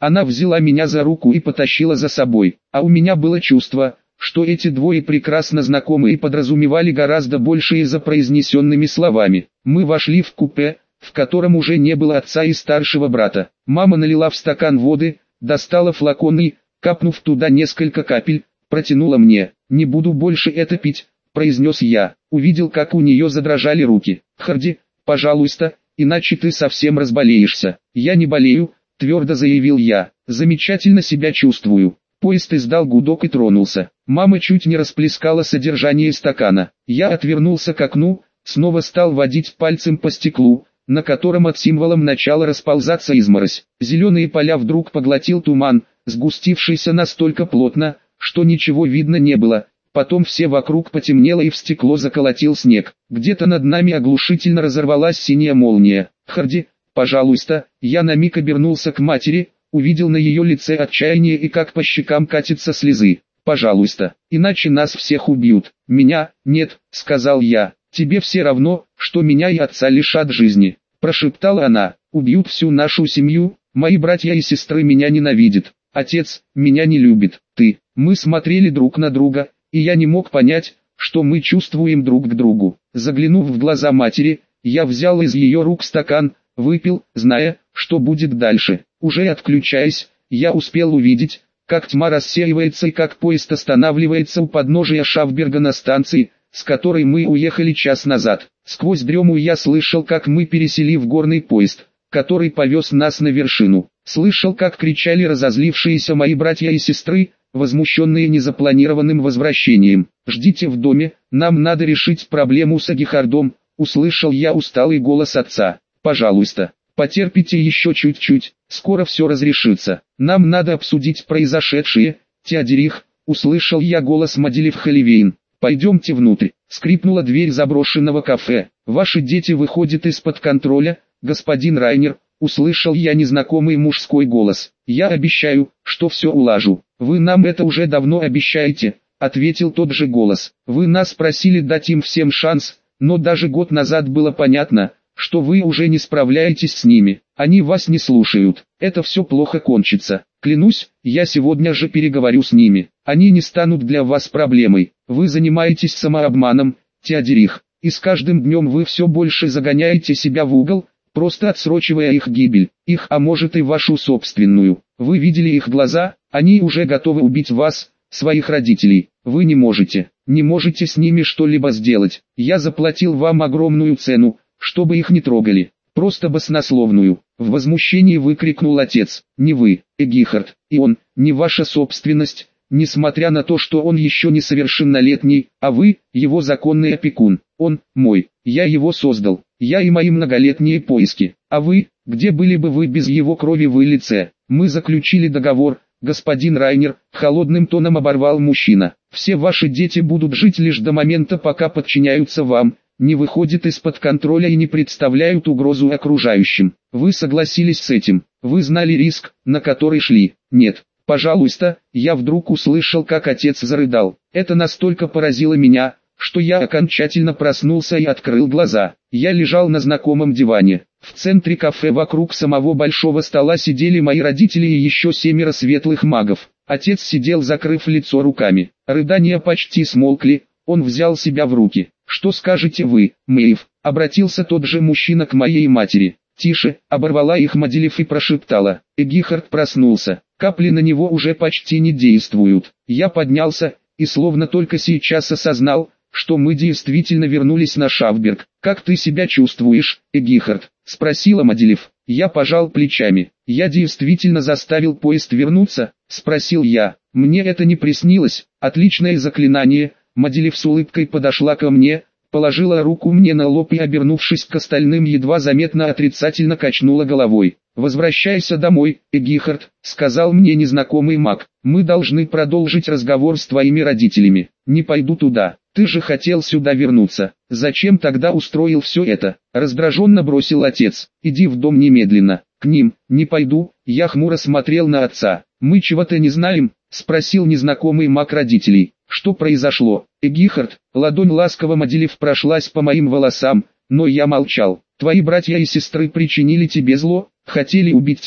Она взяла меня за руку и потащила за собой, а у меня было чувство, что эти двое прекрасно знакомы и подразумевали гораздо большее за произнесенными словами. Мы вошли в купе, в котором уже не было отца и старшего брата. Мама налила в стакан воды, достала флакон и, капнув туда несколько капель, протянула мне. «Не буду больше это пить», — произнес я. Увидел, как у нее задрожали руки. «Харди, пожалуйста, иначе ты совсем разболеешься». «Я не болею», — твердо заявил я. «Замечательно себя чувствую». Поезд издал гудок и тронулся. Мама чуть не расплескала содержание стакана. Я отвернулся к окну, снова стал водить пальцем по стеклу, на котором от символом начала расползаться изморозь. Зеленые поля вдруг поглотил туман, сгустившийся настолько плотно, что ничего видно не было. Потом все вокруг потемнело и в стекло заколотил снег. Где-то над нами оглушительно разорвалась синяя молния. «Харди, пожалуйста». Я на миг обернулся к матери, увидел на ее лице отчаяние и как по щекам катятся слезы. «Пожалуйста, иначе нас всех убьют». «Меня, нет», — сказал я. «Тебе все равно, что меня и отца лишат жизни», — прошептала она. «Убьют всю нашу семью, мои братья и сестры меня ненавидят. Отец меня не любит, ты». Мы смотрели друг на друга, и я не мог понять, что мы чувствуем друг к другу. Заглянув в глаза матери, я взял из ее рук стакан, выпил, зная, что будет дальше. Уже отключаясь, я успел увидеть, как тьма рассеивается и как поезд останавливается у подножия Шафберга на станции, с которой мы уехали час назад. Сквозь дрему я слышал, как мы пересели в горный поезд, который повез нас на вершину. Слышал, как кричали разозлившиеся мои братья и сестры, возмущенные незапланированным возвращением. «Ждите в доме, нам надо решить проблему с Агихардом», — услышал я усталый голос отца. «Пожалуйста, потерпите еще чуть-чуть, скоро все разрешится. Нам надо обсудить произошедшее, Теодерих», — услышал я голос Маделев Халивейн. «Пойдемте внутрь». Скрипнула дверь заброшенного кафе. «Ваши дети выходят из-под контроля, господин Райнер», — услышал я незнакомый мужской голос. «Я обещаю, что все улажу». «Вы нам это уже давно обещаете», — ответил тот же голос. «Вы нас просили дать им всем шанс, но даже год назад было понятно, что вы уже не справляетесь с ними. Они вас не слушают. Это все плохо кончится. Клянусь, я сегодня же переговорю с ними. Они не станут для вас проблемой. Вы занимаетесь самообманом, Теодерих, и с каждым днем вы все больше загоняете себя в угол, просто отсрочивая их гибель, их, а может и вашу собственную. Вы видели их глаза, они уже готовы убить вас, своих родителей. Вы не можете, не можете с ними что-либо сделать. Я заплатил вам огромную цену, чтобы их не трогали, просто баснословную». В возмущении выкрикнул отец. «Не вы, Эгихард, и он, не ваша собственность, несмотря на то, что он еще несовершеннолетний, а вы, его законный опекун. Он, мой, я его создал, я и мои многолетние поиски. А вы, где были бы вы без его крови в лице? Мы заключили договор, господин Райнер», — холодным тоном оборвал мужчина. «Все ваши дети будут жить лишь до момента, пока подчиняются вам, не выходят из-под контроля и не представляют угрозу окружающим. Вы согласились с этим, вы знали риск, на который шли. Нет, пожалуйста». Я вдруг услышал, как отец зарыдал. Это настолько поразило меня, что я окончательно проснулся и открыл глаза. Я лежал на знакомом диване. В центре кафе вокруг самого большого стола сидели мои родители и еще семеро светлых магов. Отец сидел, закрыв лицо руками. Рыдания почти смолкли, он взял себя в руки. «Что скажете вы, Мэйв?» — обратился тот же мужчина к моей матери. «Тише», — оборвала их Маделев и прошептала. Эгихард проснулся. Капли на него уже почти не действуют. Я поднялся, и словно только сейчас осознал, что мы действительно вернулись на Шафберг. «Как ты себя чувствуешь, Эгихард?» — спросила Маделев. Я пожал плечами. «Я действительно заставил поезд вернуться?» — спросил я. «Мне это не приснилось. Отличное заклинание». Маделев с улыбкой подошла ко мне, положила руку мне на лоб и, обернувшись к остальным, едва заметно отрицательно качнула головой. «Возвращайся домой, Эгихард», — сказал мне незнакомый маг. «Мы должны продолжить разговор с твоими родителями». «Не пойду туда. Ты же хотел сюда вернуться. Зачем тогда устроил все это?» — раздраженно бросил отец. «Иди в дом немедленно». «К ним, не пойду». Я хмуро смотрел на отца. «Мы чего-то не знаем?» — спросил незнакомый маг родителей. «Что произошло?» «Эгихард», ладонь ласково Маделев прошлась по моим волосам, но я молчал. «Твои братья и сестры причинили тебе зло, хотели убить тебя?»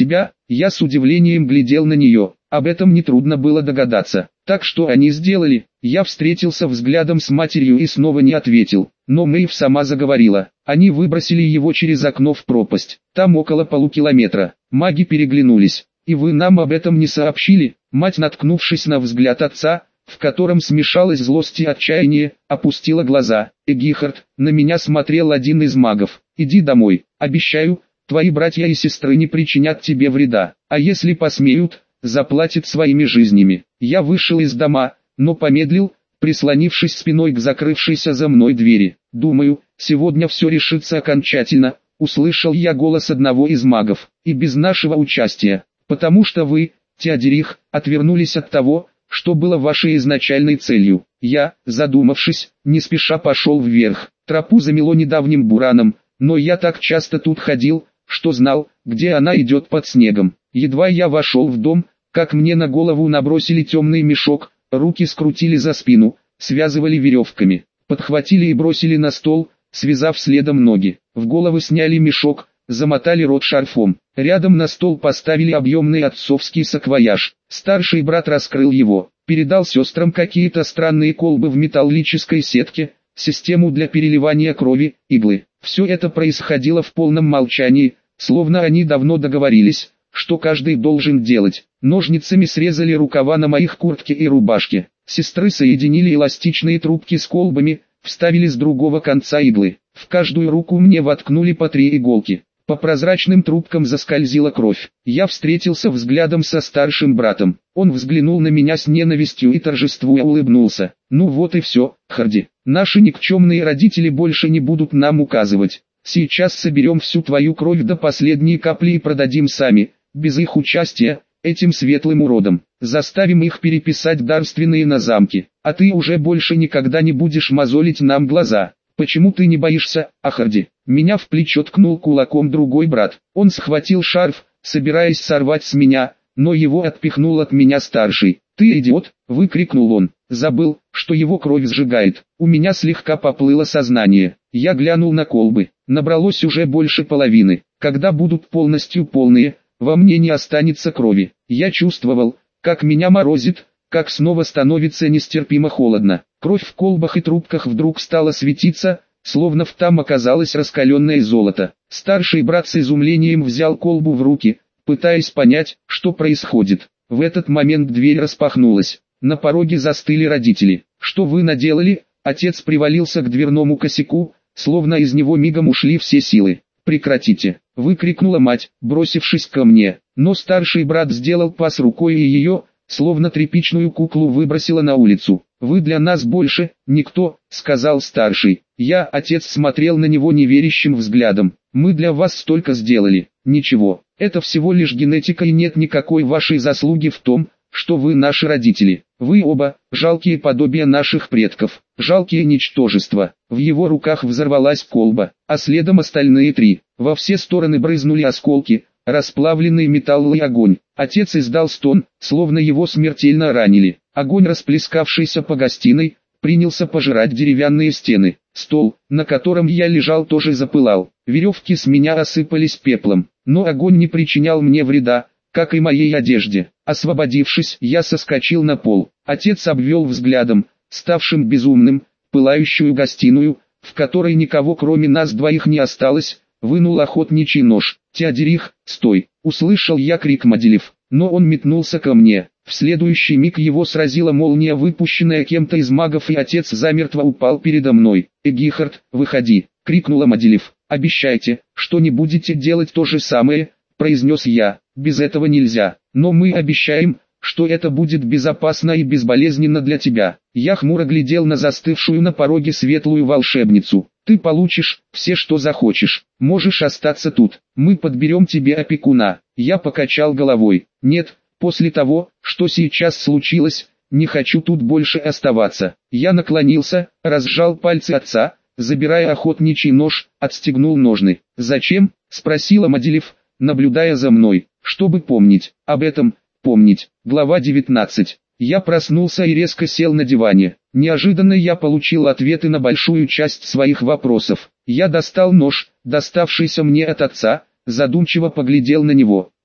Я с удивлением глядел на нее. Об этом нетрудно было догадаться. Так что они сделали? Я встретился взглядом с матерью и снова не ответил. Но Мэйв сама заговорила. Они выбросили его через окно в пропасть. Там около полукилометра. Маги переглянулись. И вы нам об этом не сообщили? Мать, наткнувшись на взгляд отца, в котором смешалась злость и отчаяние, опустила глаза. Эгихард, на меня смотрел один из магов. Иди домой. Обещаю, твои братья и сестры не причинят тебе вреда. А если посмеют, заплатят своими жизнями. Я вышел из дома, но помедлил, прислонившись спиной к закрывшейся за мной двери. Думаю, сегодня все решится окончательно. Услышал я голос одного из магов. И без нашего участия. Потому что вы, Теодерих, отвернулись от того, что было вашей изначальной целью. Я, задумавшись, не спеша пошел вверх. Тропу замело недавним бураном, но я так часто тут ходил, что знал, где она идет под снегом. Едва я вошел в дом, как мне на голову набросили темный мешок, руки скрутили за спину, связывали веревками, подхватили и бросили на стол, связав следом ноги. В головы сняли мешок, замотали рот шарфом. Рядом на стол поставили объемный отцовский саквояж. Старший брат раскрыл его, передал сестрам какие-то странные колбы в металлической сетке, систему для переливания крови, иглы. Все это происходило в полном молчании, словно они давно договорились, что каждый должен делать. Ножницами срезали рукава на моих куртке и рубашке. Сестры соединили эластичные трубки с колбами, вставили с другого конца иглы. В каждую руку мне воткнули по три иголки. По прозрачным трубкам заскользила кровь. Я встретился взглядом со старшим братом. Он взглянул на меня с ненавистью и торжествуя улыбнулся. Ну вот и все, Харди. Наши никчемные родители больше не будут нам указывать. Сейчас соберем всю твою кровь до последней капли и продадим сами, без их участия, этим светлым уродам. Заставим их переписать дарственные на замки. А ты уже больше никогда не будешь мозолить нам глаза. Почему ты не боишься, Ахарди? Меня в плечо ткнул кулаком другой брат. Он схватил шарф, собираясь сорвать с меня, но его отпихнул от меня старший. «Ты идиот!» — выкрикнул он. Забыл, что его кровь сжигает. У меня слегка поплыло сознание. Я глянул на колбы. Набралось уже больше половины. Когда будут полностью полные, во мне не останется крови. Я чувствовал, как меня морозит, как снова становится нестерпимо холодно. Кровь в колбах и трубках вдруг стала светиться, словно в там оказалось раскаленное золото. Старший брат с изумлением взял колбу в руки, пытаясь понять, что происходит. В этот момент дверь распахнулась. На пороге застыли родители. «Что вы наделали?» Отец привалился к дверному косяку, словно из него мигом ушли все силы. «Прекратите!» — выкрикнула мать, бросившись ко мне. Но старший брат сделал пас рукой и ее, словно тряпичную куклу, выбросила на улицу. «Вы для нас больше, никто», — сказал старший. Я, отец, смотрел на него неверящим взглядом. «Мы для вас столько сделали». «Ничего, это всего лишь генетика, и нет никакой вашей заслуги в том, что вы наши родители. Вы оба, жалкие подобия наших предков, жалкие ничтожества». В его руках взорвалась колба, а следом остальные три. Во все стороны брызнули осколки, расплавленный металл и огонь. Отец издал стон, словно его смертельно ранили. Огонь, расплескавшийся по гостиной, принялся пожирать деревянные стены. Стол, на котором я лежал, тоже запылал. Веревки с меня осыпались пеплом, но огонь не причинял мне вреда, как и моей одежде. Освободившись, я соскочил на пол. Отец обвел взглядом, ставшим безумным, пылающую гостиную, в которой никого кроме нас двоих не осталось, вынул охотничий нож. «Теодерих, стой!» — услышал я крик Маделев, но он метнулся ко мне. В следующий миг его сразила молния, выпущенная кем-то из магов, и отец замертво упал передо мной. «Эгихард, выходи!» — крикнула Маделев. «Обещайте, что не будете делать то же самое», — произнес я. «Без этого нельзя, но мы обещаем, что это будет безопасно и безболезненно для тебя». Я хмуро глядел на застывшую на пороге светлую волшебницу. «Ты получишь все, что захочешь. Можешь остаться тут. Мы подберем тебе опекуна». Я покачал головой. «Нет, после того, что сейчас случилось, не хочу тут больше оставаться». Я наклонился, разжал пальцы отца, забирая охотничий нож, отстегнул ножны. «Зачем?» — спросила Маделев, наблюдая за мной. «Чтобы помнить об этом, помнить». Глава девятнадцать. Я проснулся и резко сел на диване. Неожиданно я получил ответы на большую часть своих вопросов. Я достал нож, доставшийся мне от отца, задумчиво поглядел на него.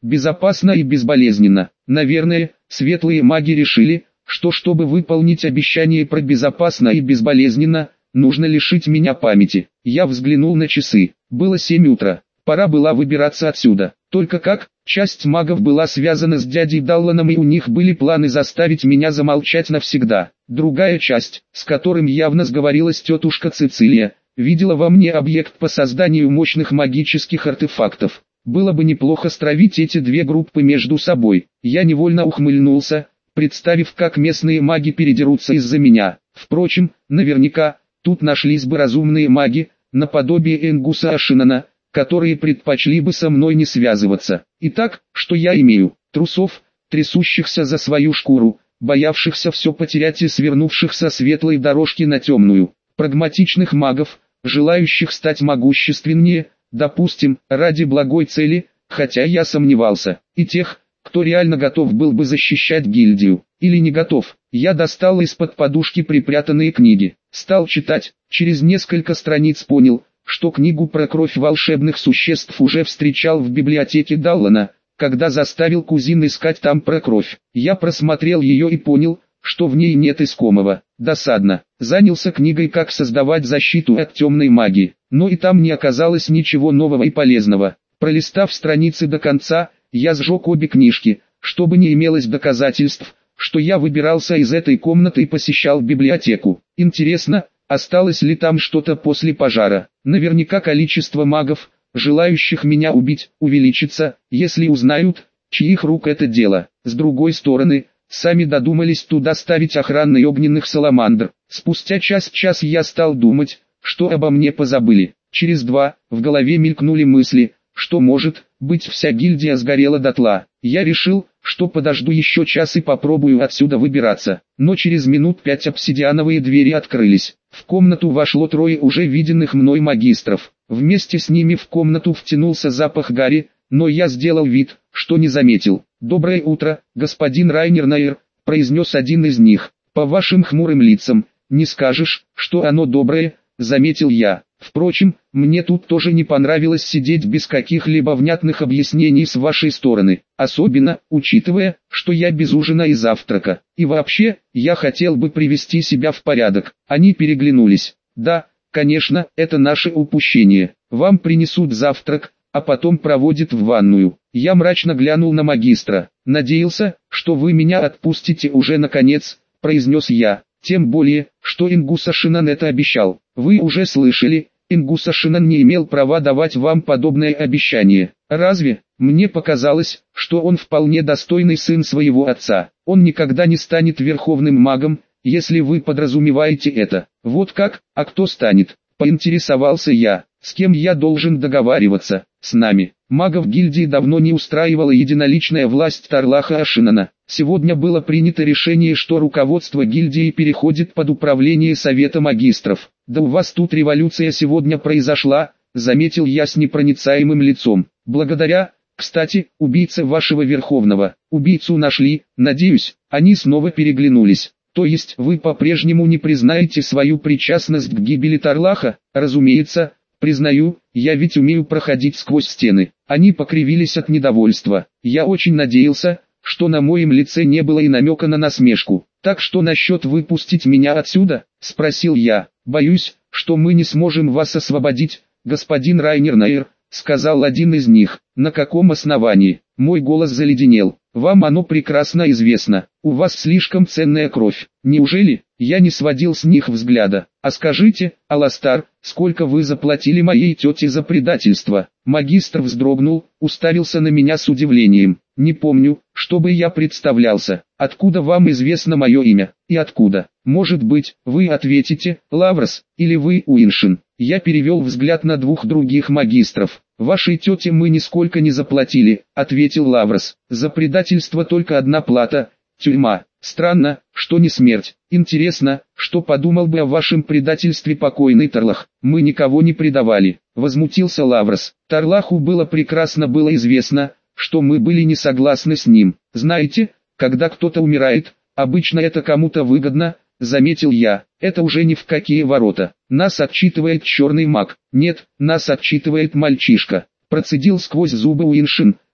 безопасно и безболезненно. Наверное, светлые маги решили, что чтобы выполнить обещание про безопасно и безболезненно, нужно лишить меня памяти. Я взглянул на часы. Было семь утра. Пора было выбираться отсюда. Только как? Часть магов была связана с дядей Далланом, и у них были планы заставить меня замолчать навсегда. Другая часть, с которым явно сговорилась тетушка Цицилия, видела во мне объект по созданию мощных магических артефактов. Было бы неплохо стравить эти две группы между собой. Я невольно ухмыльнулся, представив, как местные маги передерутся из-за меня. Впрочем, наверняка, тут нашлись бы разумные маги, наподобие Энгуса Ашинана, которые предпочли бы со мной не связываться. Итак, что я имею? Трусов, трясущихся за свою шкуру, боявшихся все потерять и свернувших со светлой дорожки на темную. Прагматичных магов, желающих стать могущественнее, допустим, ради благой цели, хотя я сомневался. И тех, кто реально готов был бы защищать гильдию. Или не готов. Я достал из-под подушки припрятанные книги. Стал читать. Через несколько страниц понял, что книгу про кровь волшебных существ уже встречал в библиотеке Даллана, когда заставил кузин искать там про кровь. Я просмотрел ее и понял, что в ней нет искомого. Досадно. Занялся книгой «Как создавать защиту от темной магии», но и там не оказалось ничего нового и полезного. Пролистав страницы до конца, я сжег обе книжки, чтобы не имелось доказательств, что я выбирался из этой комнаты и посещал библиотеку. Интересно, осталось ли там что-то после пожара? Наверняка количество магов, желающих меня убить, увеличится, если узнают, чьих рук это дело. С другой стороны, сами додумались туда ставить охранный огненных саламандр. Спустя час-час я стал думать, что обо мне позабыли. Через два, в голове мелькнули мысли, что может быть вся гильдия сгорела дотла. Я решил, что подожду еще час и попробую отсюда выбираться. Но через минут пять обсидиановые двери открылись. В комнату вошло трое уже виденных мной магистров. Вместе с ними в комнату втянулся запах гари, но я сделал вид, что не заметил. «Доброе утро, господин Райнер Найер», — произнес один из них. «По вашим хмурым лицам, не скажешь, что оно доброе», — заметил я. Впрочем, мне тут тоже не понравилось сидеть без каких-либо внятных объяснений с вашей стороны, особенно, учитывая, что я без ужина и завтрака. И вообще, я хотел бы привести себя в порядок. Они переглянулись. Да, конечно, это наше упущение. Вам принесут завтрак, а потом проводят в ванную. Я мрачно глянул на магистра. Надеялся, что вы меня отпустите уже наконец, произнес я. Тем более, что Ингус Ашинан это обещал. Вы уже слышали, Ингус Ашинан не имел права давать вам подобное обещание. Разве? Мне показалось, что он вполне достойный сын своего отца. Он никогда не станет верховным магом, если вы подразумеваете это. Вот как? А кто станет? Поинтересовался я. С кем я должен договариваться? С нами. Магов гильдии давно не устраивала единоличная власть Тарлаха Ашинана. Сегодня было принято решение, что руководство гильдии переходит под управление Совета магистров. Да у вас тут революция сегодня произошла, заметил я с непроницаемым лицом. Благодаря, кстати, убийце вашего верховного. Убийцу нашли, надеюсь. Они снова переглянулись. То есть вы по-прежнему не признаете свою причастность к гибели Тарлаха? Разумеется, признаю, я ведь умею проходить сквозь стены. Они покривились от недовольства. Я очень надеялся, что на моем лице не было и намека на насмешку. «Так что насчет выпустить меня отсюда?» – спросил я. «Боюсь, что мы не сможем вас освободить, господин Райнер Найер», – сказал один из них. «На каком основании?» Мой голос заледенел. «Вам оно прекрасно известно. У вас слишком ценная кровь. Неужели?» Я не сводил с них взгляда. «А скажите, Аластар, сколько вы заплатили моей тете за предательство?» Магистр вздрогнул, уставился на меня с удивлением. «Не помню, чтобы я представлялся. Откуда вам известно мое имя? И откуда? Может быть, вы ответите, Лаврос, или вы Уиншин?» Я перевел взгляд на двух других магистров. «Вашей тете мы нисколько не заплатили», — ответил Лаврос. «За предательство только одна плата — тюрьма. Странно, что не смерть. Интересно, что подумал бы о вашем предательстве покойный Тарлах. Мы никого не предавали», — возмутился Лаврос. «Тарлаху было прекрасно было известно, что мы были не согласны с ним. Знаете, когда кто-то умирает, обычно это кому-то выгодно», — заметил я. «Это уже ни в какие ворота. Нас отчитывает черный маг». «Нет, нас отчитывает мальчишка», — процедил сквозь зубы Уиншин,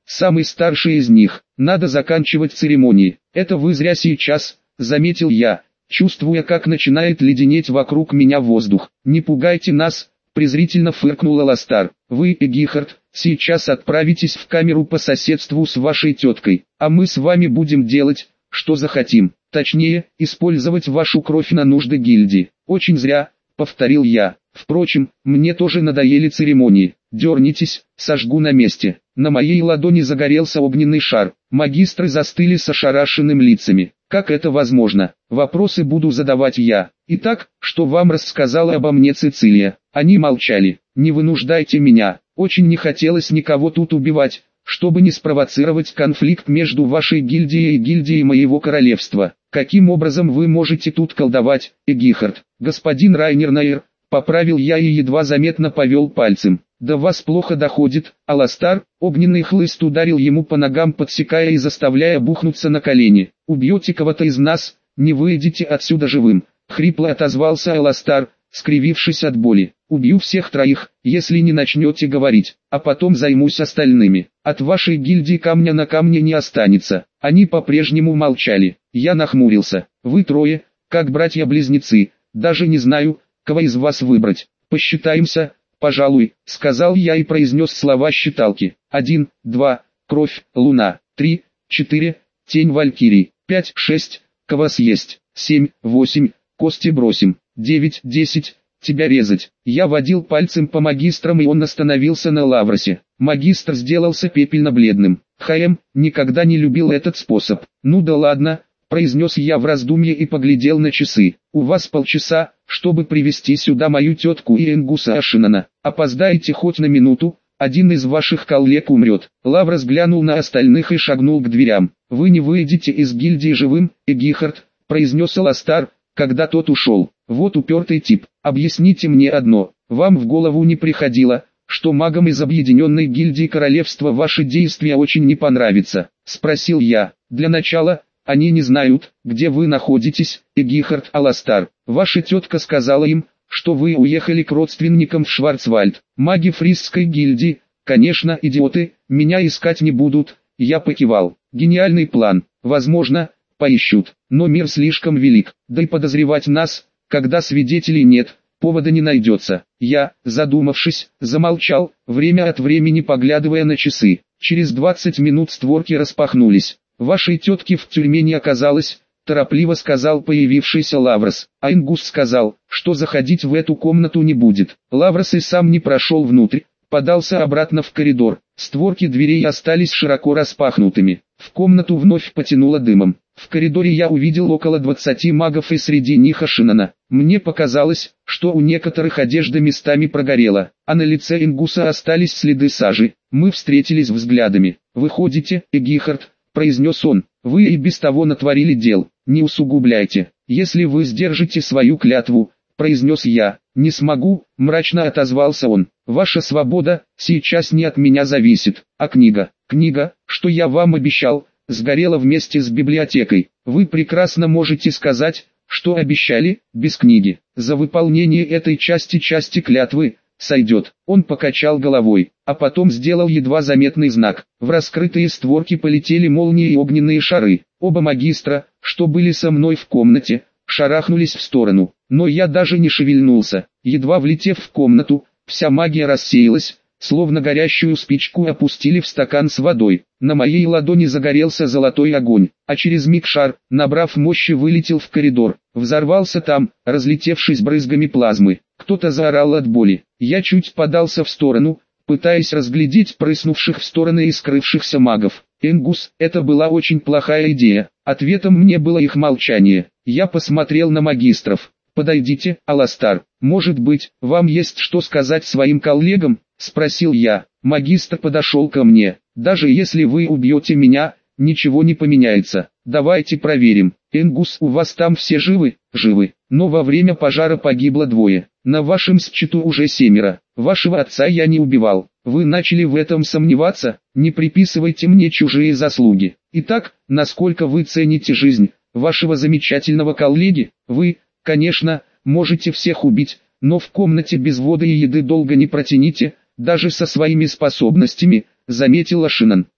самый старший из них. Надо заканчивать церемонии. Это вы зря сейчас, заметил я, чувствуя, как начинает леденеть вокруг меня воздух. Не пугайте нас, презрительно фыркнул Аластар. Вы, Эгихард, сейчас отправитесь в камеру по соседству с вашей теткой, а мы с вами будем делать, что захотим. Точнее, использовать вашу кровь на нужды гильдии. Очень зря, повторил я. Впрочем, мне тоже надоели церемонии. Дернитесь, сожгу на месте. На моей ладони загорелся огненный шар. Магистры застыли с ошарашенными лицами. Как это возможно? Вопросы буду задавать я. Итак, что вам рассказала обо мне Цицилия? Они молчали. Не вынуждайте меня. Очень не хотелось никого тут убивать, чтобы не спровоцировать конфликт между вашей гильдией и гильдией моего королевства. Каким образом вы можете тут колдовать, Эгихард? Господин Райнер Найер, поправил я и едва заметно повел пальцем. До вас плохо доходит, Аластар. Огненный хлыст ударил ему по ногам, подсекая и заставляя бухнуться на колени. Убьете кого-то из нас, не выйдете отсюда живым. Хрипло отозвался Аластар, скривившись от боли. Убью всех троих, если не начнете говорить, а потом займусь остальными. От вашей гильдии камня на камне не останется. Они по-прежнему молчали. Я нахмурился. Вы трое, как братья-близнецы, даже не знаю, кого из вас выбрать. Посчитаемся, пожалуй, сказал я и произнес слова считалки. Один, два, кровь, луна. Три, четыре, тень валькирий. Пять, шесть, кого съесть. Семь, восемь, кости бросим. Девять, десять, тебя резать. Я водил пальцем по магистрам, и он остановился на Лавросе. Магистр сделался пепельно-бледным. ХМ никогда не любил этот способ. Ну да ладно, произнес я в раздумье и поглядел на часы. У вас полчаса, чтобы привести сюда мою тетку и Энгуса Ашинана. Опоздаете хоть на минуту, один из ваших коллег умрет. Лаврос глянул на остальных и шагнул к дверям. Вы не выйдете из гильдии живым, Эгихард, произнес Аластар, когда тот ушел. Вот упертый тип. Объясните мне одно, вам в голову не приходило, что магам из объединенной гильдии королевства ваши действия очень не понравятся? Спросил я. Для начала, они не знают, где вы находитесь, Эгихард Аластар. Ваша тетка сказала им, что вы уехали к родственникам в Шварцвальд. Маги фрисской гильдии, конечно, идиоты, меня искать не будут. Я покивал. Гениальный план. Возможно, поищут, но мир слишком велик, да и подозревать нас, когда свидетелей нет, повода не найдется. Я, задумавшись, замолчал, время от времени поглядывая на часы. Через двадцать минут створки распахнулись. Вашей тетки в тюрьме не оказалось, торопливо сказал появившийся Лаврос. А Энгус сказал, что заходить в эту комнату не будет. Лаврос и сам не прошел внутрь, подался обратно в коридор. Створки дверей остались широко распахнутыми. В комнату вновь потянуло дымом. В коридоре я увидел около двадцати магов, и среди них Ашинана. Мне показалось, что у некоторых одежда местами прогорела, а на лице Энгуса остались следы сажи. Мы встретились взглядами. «Выходите, Эгихард», — произнес он, — «вы и без того натворили дел, не усугубляйте. Если вы сдержите свою клятву», — произнес я. «Не смогу», — мрачно отозвался он. «Ваша свобода сейчас не от меня зависит, а книга. Книга, что я вам обещал, сгорела вместе с библиотекой. Вы прекрасно можете сказать, что обещали, без книги. За выполнение этой части части клятвы сойдет». Он покачал головой, а потом сделал едва заметный знак. В раскрытые створки полетели молнии и огненные шары. Оба магистра, что были со мной в комнате, шарахнулись в сторону, но я даже не шевельнулся. Едва влетев в комнату, вся магия рассеялась, словно горящую спичку опустили в стакан с водой. На моей ладони загорелся золотой огонь, а через миг шар, набрав мощи, вылетел в коридор. Взорвался там, разлетевшись брызгами плазмы. Кто-то заорал от боли. Я чуть подался в сторону, пытаясь разглядеть прыснувших в стороны и скрывшихся магов. Энгус, это была очень плохая идея. Ответом мне было их молчание. Я посмотрел на магистров. «Подойдите, Аластар, может быть, вам есть что сказать своим коллегам?» — спросил я. Магистр подошел ко мне. «Даже если вы убьете меня, ничего не поменяется. Давайте проверим. Энгус, у вас там все живы?» «Живы, но во время пожара погибло двое. На вашем счету уже семеро. Вашего отца я не убивал. Вы начали в этом сомневаться? Не приписывайте мне чужие заслуги. Итак, насколько вы цените жизнь вашего замечательного коллеги? Вы, конечно, можете всех убить, но в комнате без воды и еды долго не протяните, даже со своими способностями», — заметил Ашинан.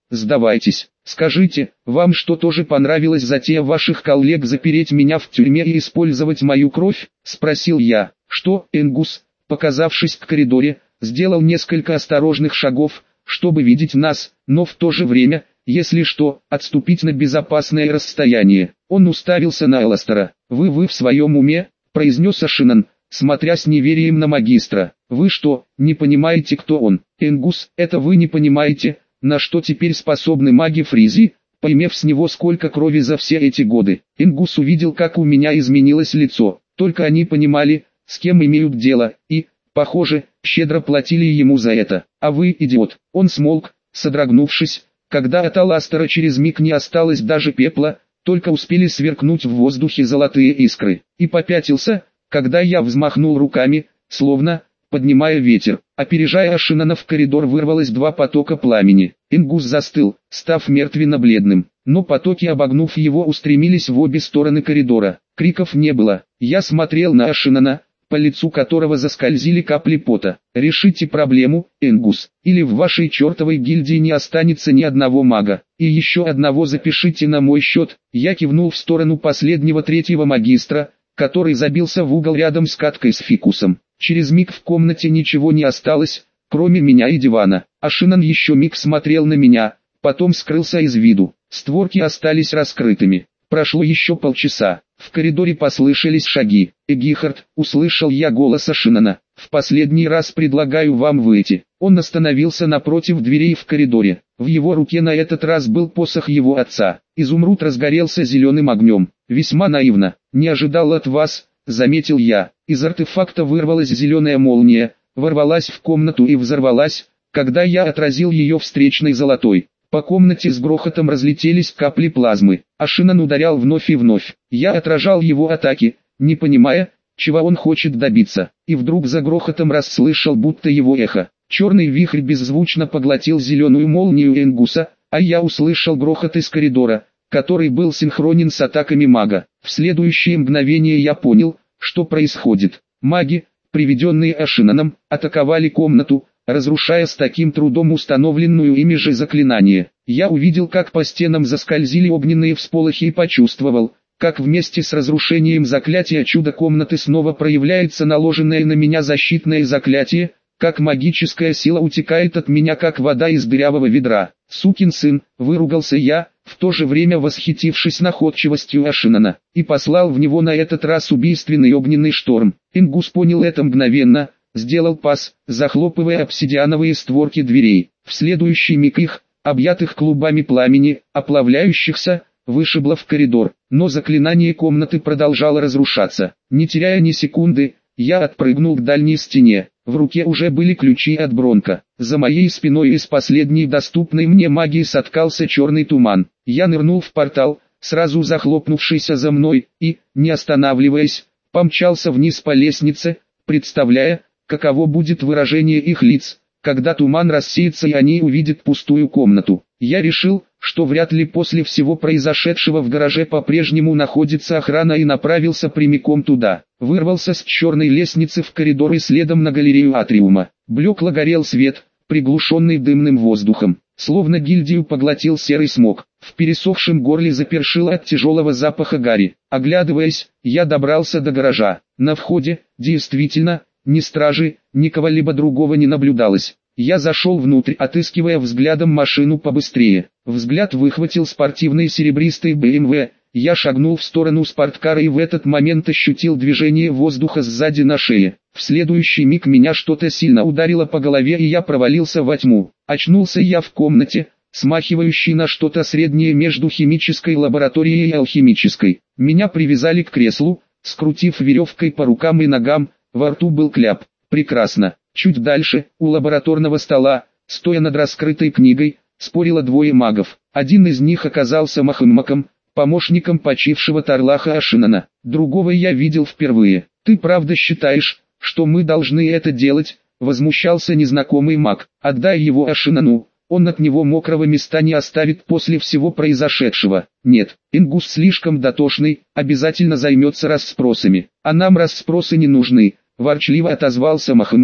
сдавайтесь. Скажите, вам что, тоже понравилась затея ваших коллег запереть меня в тюрьме и использовать мою кровь? Спросил я. Что, Энгус, показавшись в коридоре, сделал несколько осторожных шагов, чтобы видеть нас, но в то же время, если что, отступить на безопасное расстояние. Он уставился на Эластера. «Вы вы в своем уме?» – произнес Ашинан, смотря с неверием на магистра. «Вы что, не понимаете, кто он?» «Энгус, это вы не понимаете, на что теперь способны маги Фризи, поймев с него сколько крови за все эти годы?» Энгус увидел, как у меня изменилось лицо. Только они понимали, с кем имеют дело, и, похоже, щедро платили ему за это. «А вы, идиот!» Он смолк, содрогнувшись, когда от Аластера через миг не осталось даже пепла, только успели сверкнуть в воздухе золотые искры. И попятился, когда я взмахнул руками, словно поднимая ветер. Опережая Ашинана, в коридор вырвалось два потока пламени. Энгус застыл, став мертвенно-бледным. Но потоки, обогнув его, устремились в обе стороны коридора. Криков не было. Я смотрел на Ашинана, по лицу которого заскользили капли пота. «Решите проблему, Энгус, или в вашей чертовой гильдии не останется ни одного мага. И еще одного запишите на мой счет». Я кивнул в сторону последнего третьего магистра, который забился в угол рядом с каткой с фикусом. Через миг в комнате ничего не осталось, кроме меня и дивана. Ашинан еще миг смотрел на меня, потом скрылся из виду. Створки остались раскрытыми. Прошло еще полчаса. В коридоре послышались шаги. «Эгихард», — услышал я голос Ашинана, — «в последний раз предлагаю вам выйти». Он остановился напротив дверей в коридоре. В его руке на этот раз был посох его отца. Изумруд разгорелся зеленым огнем. «Весьма наивно. Не ожидал от вас», — заметил я. Из артефакта вырвалась зеленая молния, ворвалась в комнату и взорвалась, когда я отразил ее встречной золотой. По комнате с грохотом разлетелись капли плазмы. Ашинан ударял вновь и вновь. Я отражал его атаки, не понимая, чего он хочет добиться. И вдруг за грохотом расслышал будто его эхо. Черный вихрь беззвучно поглотил зеленую молнию Энгуса, а я услышал грохот из коридора, который был синхронен с атаками мага. В следующее мгновение я понял, что происходит. Маги, приведенные Ашинаном, атаковали комнату, разрушая с таким трудом установленную ими же заклинание. Я увидел, как по стенам заскользили огненные всполохи и почувствовал, как вместе с разрушением заклятия чудо комнаты снова проявляется наложенное на меня защитное заклятие, как магическая сила утекает от меня, как вода из дырявого ведра. «Сукин сын», — выругался я, в то же время восхитившись находчивостью Ашинана, и послал в него на этот раз убийственный огненный шторм. Энгус понял это мгновенно, сделал пас, захлопывая обсидиановые створки дверей. В следующий миг их, объятых клубами пламени, оплавляющихся, вышибло в коридор, но заклинание комнаты продолжало разрушаться. Не теряя ни секунды, я отпрыгнул к дальней стене. В руке уже были ключи от Бронка. За моей спиной из последней доступной мне магии соткался черный туман. Я нырнул в портал, сразу захлопнувшийся за мной, и, не останавливаясь, помчался вниз по лестнице, представляя, каково будет выражение их лиц, когда туман рассеется и они увидят пустую комнату. Я решил, что вряд ли после всего произошедшего в гараже по-прежнему находится охрана, и направился прямиком туда. Вырвался с черной лестницы в коридор и следом на галерею атриума. Блекло горел свет, приглушенный дымным воздухом, словно гильдию поглотил серый смог. В пересохшем горле запершило от тяжелого запаха гари. Оглядываясь, я добрался до гаража. На входе, действительно, ни стражи, ни кого-либо другого не наблюдалось. Я зашел внутрь, отыскивая взглядом машину побыстрее. Взгляд выхватил спортивный серебристый бэ эм вэ. Я шагнул в сторону спорткара и в этот момент ощутил движение воздуха сзади на шее. В следующий миг меня что-то сильно ударило по голове, и я провалился во тьму. Очнулся я в комнате, смахивающей на что-то среднее между химической лабораторией и алхимической. Меня привязали к креслу, скрутив веревкой по рукам и ногам, во рту был кляп. Прекрасно. Чуть дальше, у лабораторного стола, стоя над раскрытой книгой, спорило двое магов. Один из них оказался Махыммаком, помощником почившего Тарлаха Ашинана. Другого я видел впервые. «Ты правда считаешь, что мы должны это делать?» — возмущался незнакомый маг. «Отдай его Ашинану, он от него мокрого места не оставит после всего произошедшего». «Нет, Энгус слишком дотошный, обязательно займется расспросами. А нам расспросы не нужны», — ворчливо отозвался Махыммак.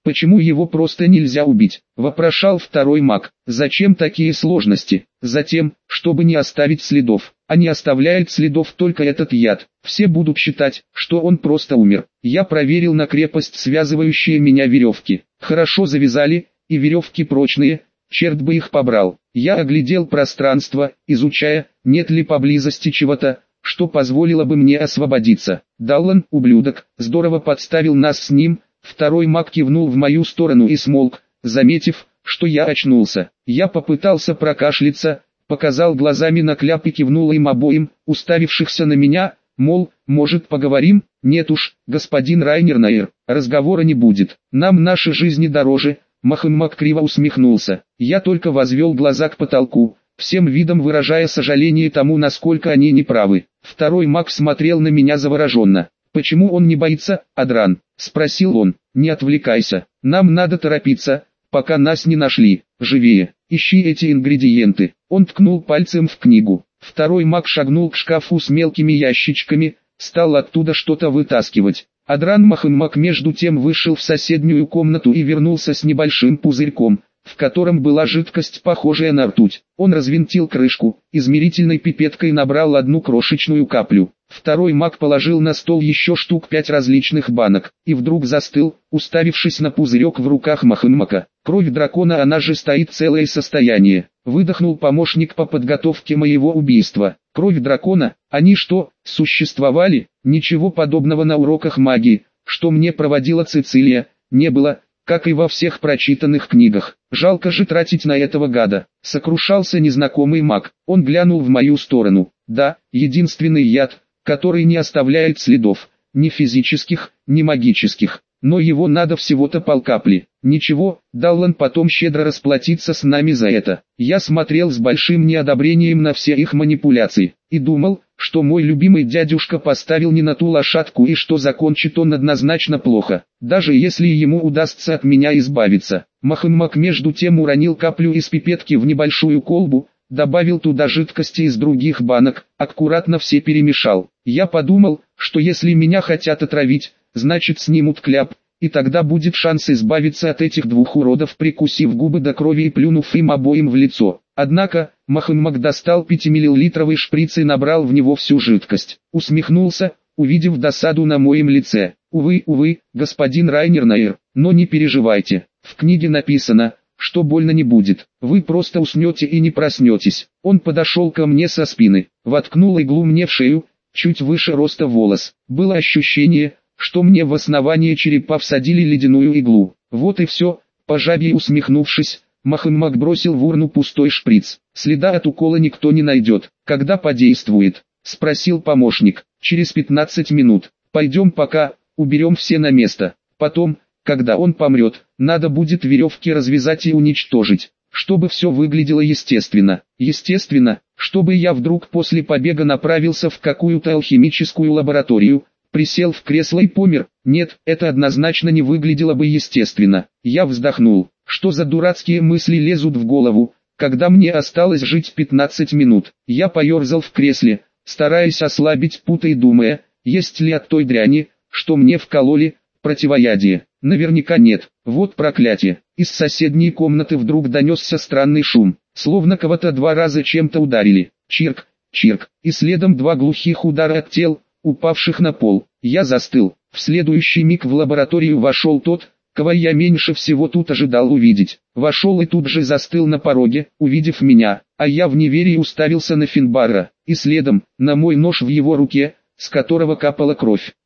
Почему его просто нельзя убить? Вопрошал второй маг. Зачем такие сложности? Затем, чтобы не оставить следов. А не оставляет следов только этот яд. Все будут считать, что он просто умер. Я проверил на крепость связывающие меня веревки. Хорошо завязали, и веревки прочные, черт бы их побрал. Я оглядел пространство, изучая, нет ли поблизости чего-то, что позволило бы мне освободиться. Даллан, ублюдок, здорово подставил нас с ним. Второй маг кивнул в мою сторону и смолк, заметив, что я очнулся. Я попытался прокашляться, показал глазами на кляп и кивнул им обоим, уставившихся на меня, мол, может поговорим? Нет уж, господин Райнер-Найер, разговора не будет, нам наши жизни дороже. Махаммак криво усмехнулся. Я только возвел глаза к потолку, всем видом выражая сожаление тому, насколько они неправы. Второй маг смотрел на меня завороженно. «Почему он не боится, Адран?» — спросил он. «Не отвлекайся, нам надо торопиться, пока нас не нашли. Живее, ищи эти ингредиенты». Он ткнул пальцем в книгу. Второй маг шагнул к шкафу с мелкими ящичками, стал оттуда что-то вытаскивать. Адран Махаммак между тем вышел в соседнюю комнату и вернулся с небольшим пузырьком, в котором была жидкость, похожая на ртуть. Он развинтил крышку, измерительной пипеткой набрал одну крошечную каплю. Второй маг положил на стол еще штук пять различных банок, и вдруг застыл, уставившись на пузырек в руках Махаммака. «Кровь дракона, она же стоит целое состояние», — выдохнул помощник по подготовке моего убийства. «Кровь дракона? Они что, существовали?» Ничего подобного на уроках магии, что мне проводила Цицилия, не было, как и во всех прочитанных книгах. Жалко же тратить на этого гада. Сокрушался незнакомый маг. Он глянул в мою сторону. Да, единственный яд, который не оставляет следов, ни физических, ни магических. Но его надо всего-то полкапли. Ничего, Даллан потом щедро расплатится с нами за это. Я смотрел с большим неодобрением на все их манипуляции, и думал, что мой любимый дядюшка поставил не на ту лошадку и что закончит он однозначно плохо, даже если ему удастся от меня избавиться. Махаммак между тем уронил каплю из пипетки в небольшую колбу, добавил туда жидкости из других банок, аккуратно все перемешал. Я подумал, что если меня хотят отравить, значит снимут кляп, и тогда будет шанс избавиться от этих двух уродов, прикусив губы до крови и плюнув им обоим в лицо. Однако, Махаммак достал пятимиллилитровый шприц и набрал в него всю жидкость. Усмехнулся, увидев досаду на моем лице. «Увы, увы, господин Райнер-Найер, но не переживайте, в книге написано, что больно не будет, вы просто уснете и не проснетесь». Он подошел ко мне со спины, воткнул иглу мне в шею, чуть выше роста волос. Было ощущение, что мне в основание черепа всадили ледяную иглу. Вот и все, по жабе усмехнувшись, Махаммак бросил в урну пустой шприц. «Следа от укола никто не найдет. Когда подействует?» — спросил помощник. «Через пятнадцать минут. Пойдем пока, уберем все на место. Потом, когда он помрет, надо будет веревки развязать и уничтожить, чтобы все выглядело естественно. Естественно, чтобы я вдруг после побега направился в какую-то алхимическую лабораторию, присел в кресло и помер. Нет, это однозначно не выглядело бы естественно». Я вздохнул. Что за дурацкие мысли лезут в голову, когда мне осталось жить пятнадцать минут? Я поерзал в кресле, стараясь ослабить путы и думая, есть ли от той дряни, что мне вкололи, противоядие. Наверняка нет. Вот проклятие. Из соседней комнаты вдруг донесся странный шум, словно кого-то два раза чем-то ударили. Чирк, чирк, и следом два глухих удара от тел, упавших на пол. Я застыл. В следующий миг в лабораторию вошел тот, кого я меньше всего тут ожидал увидеть. Вошел и тут же застыл на пороге, увидев меня, а я в неверии уставился на Финбарра, и следом, на мой нож в его руке, с которого капала кровь.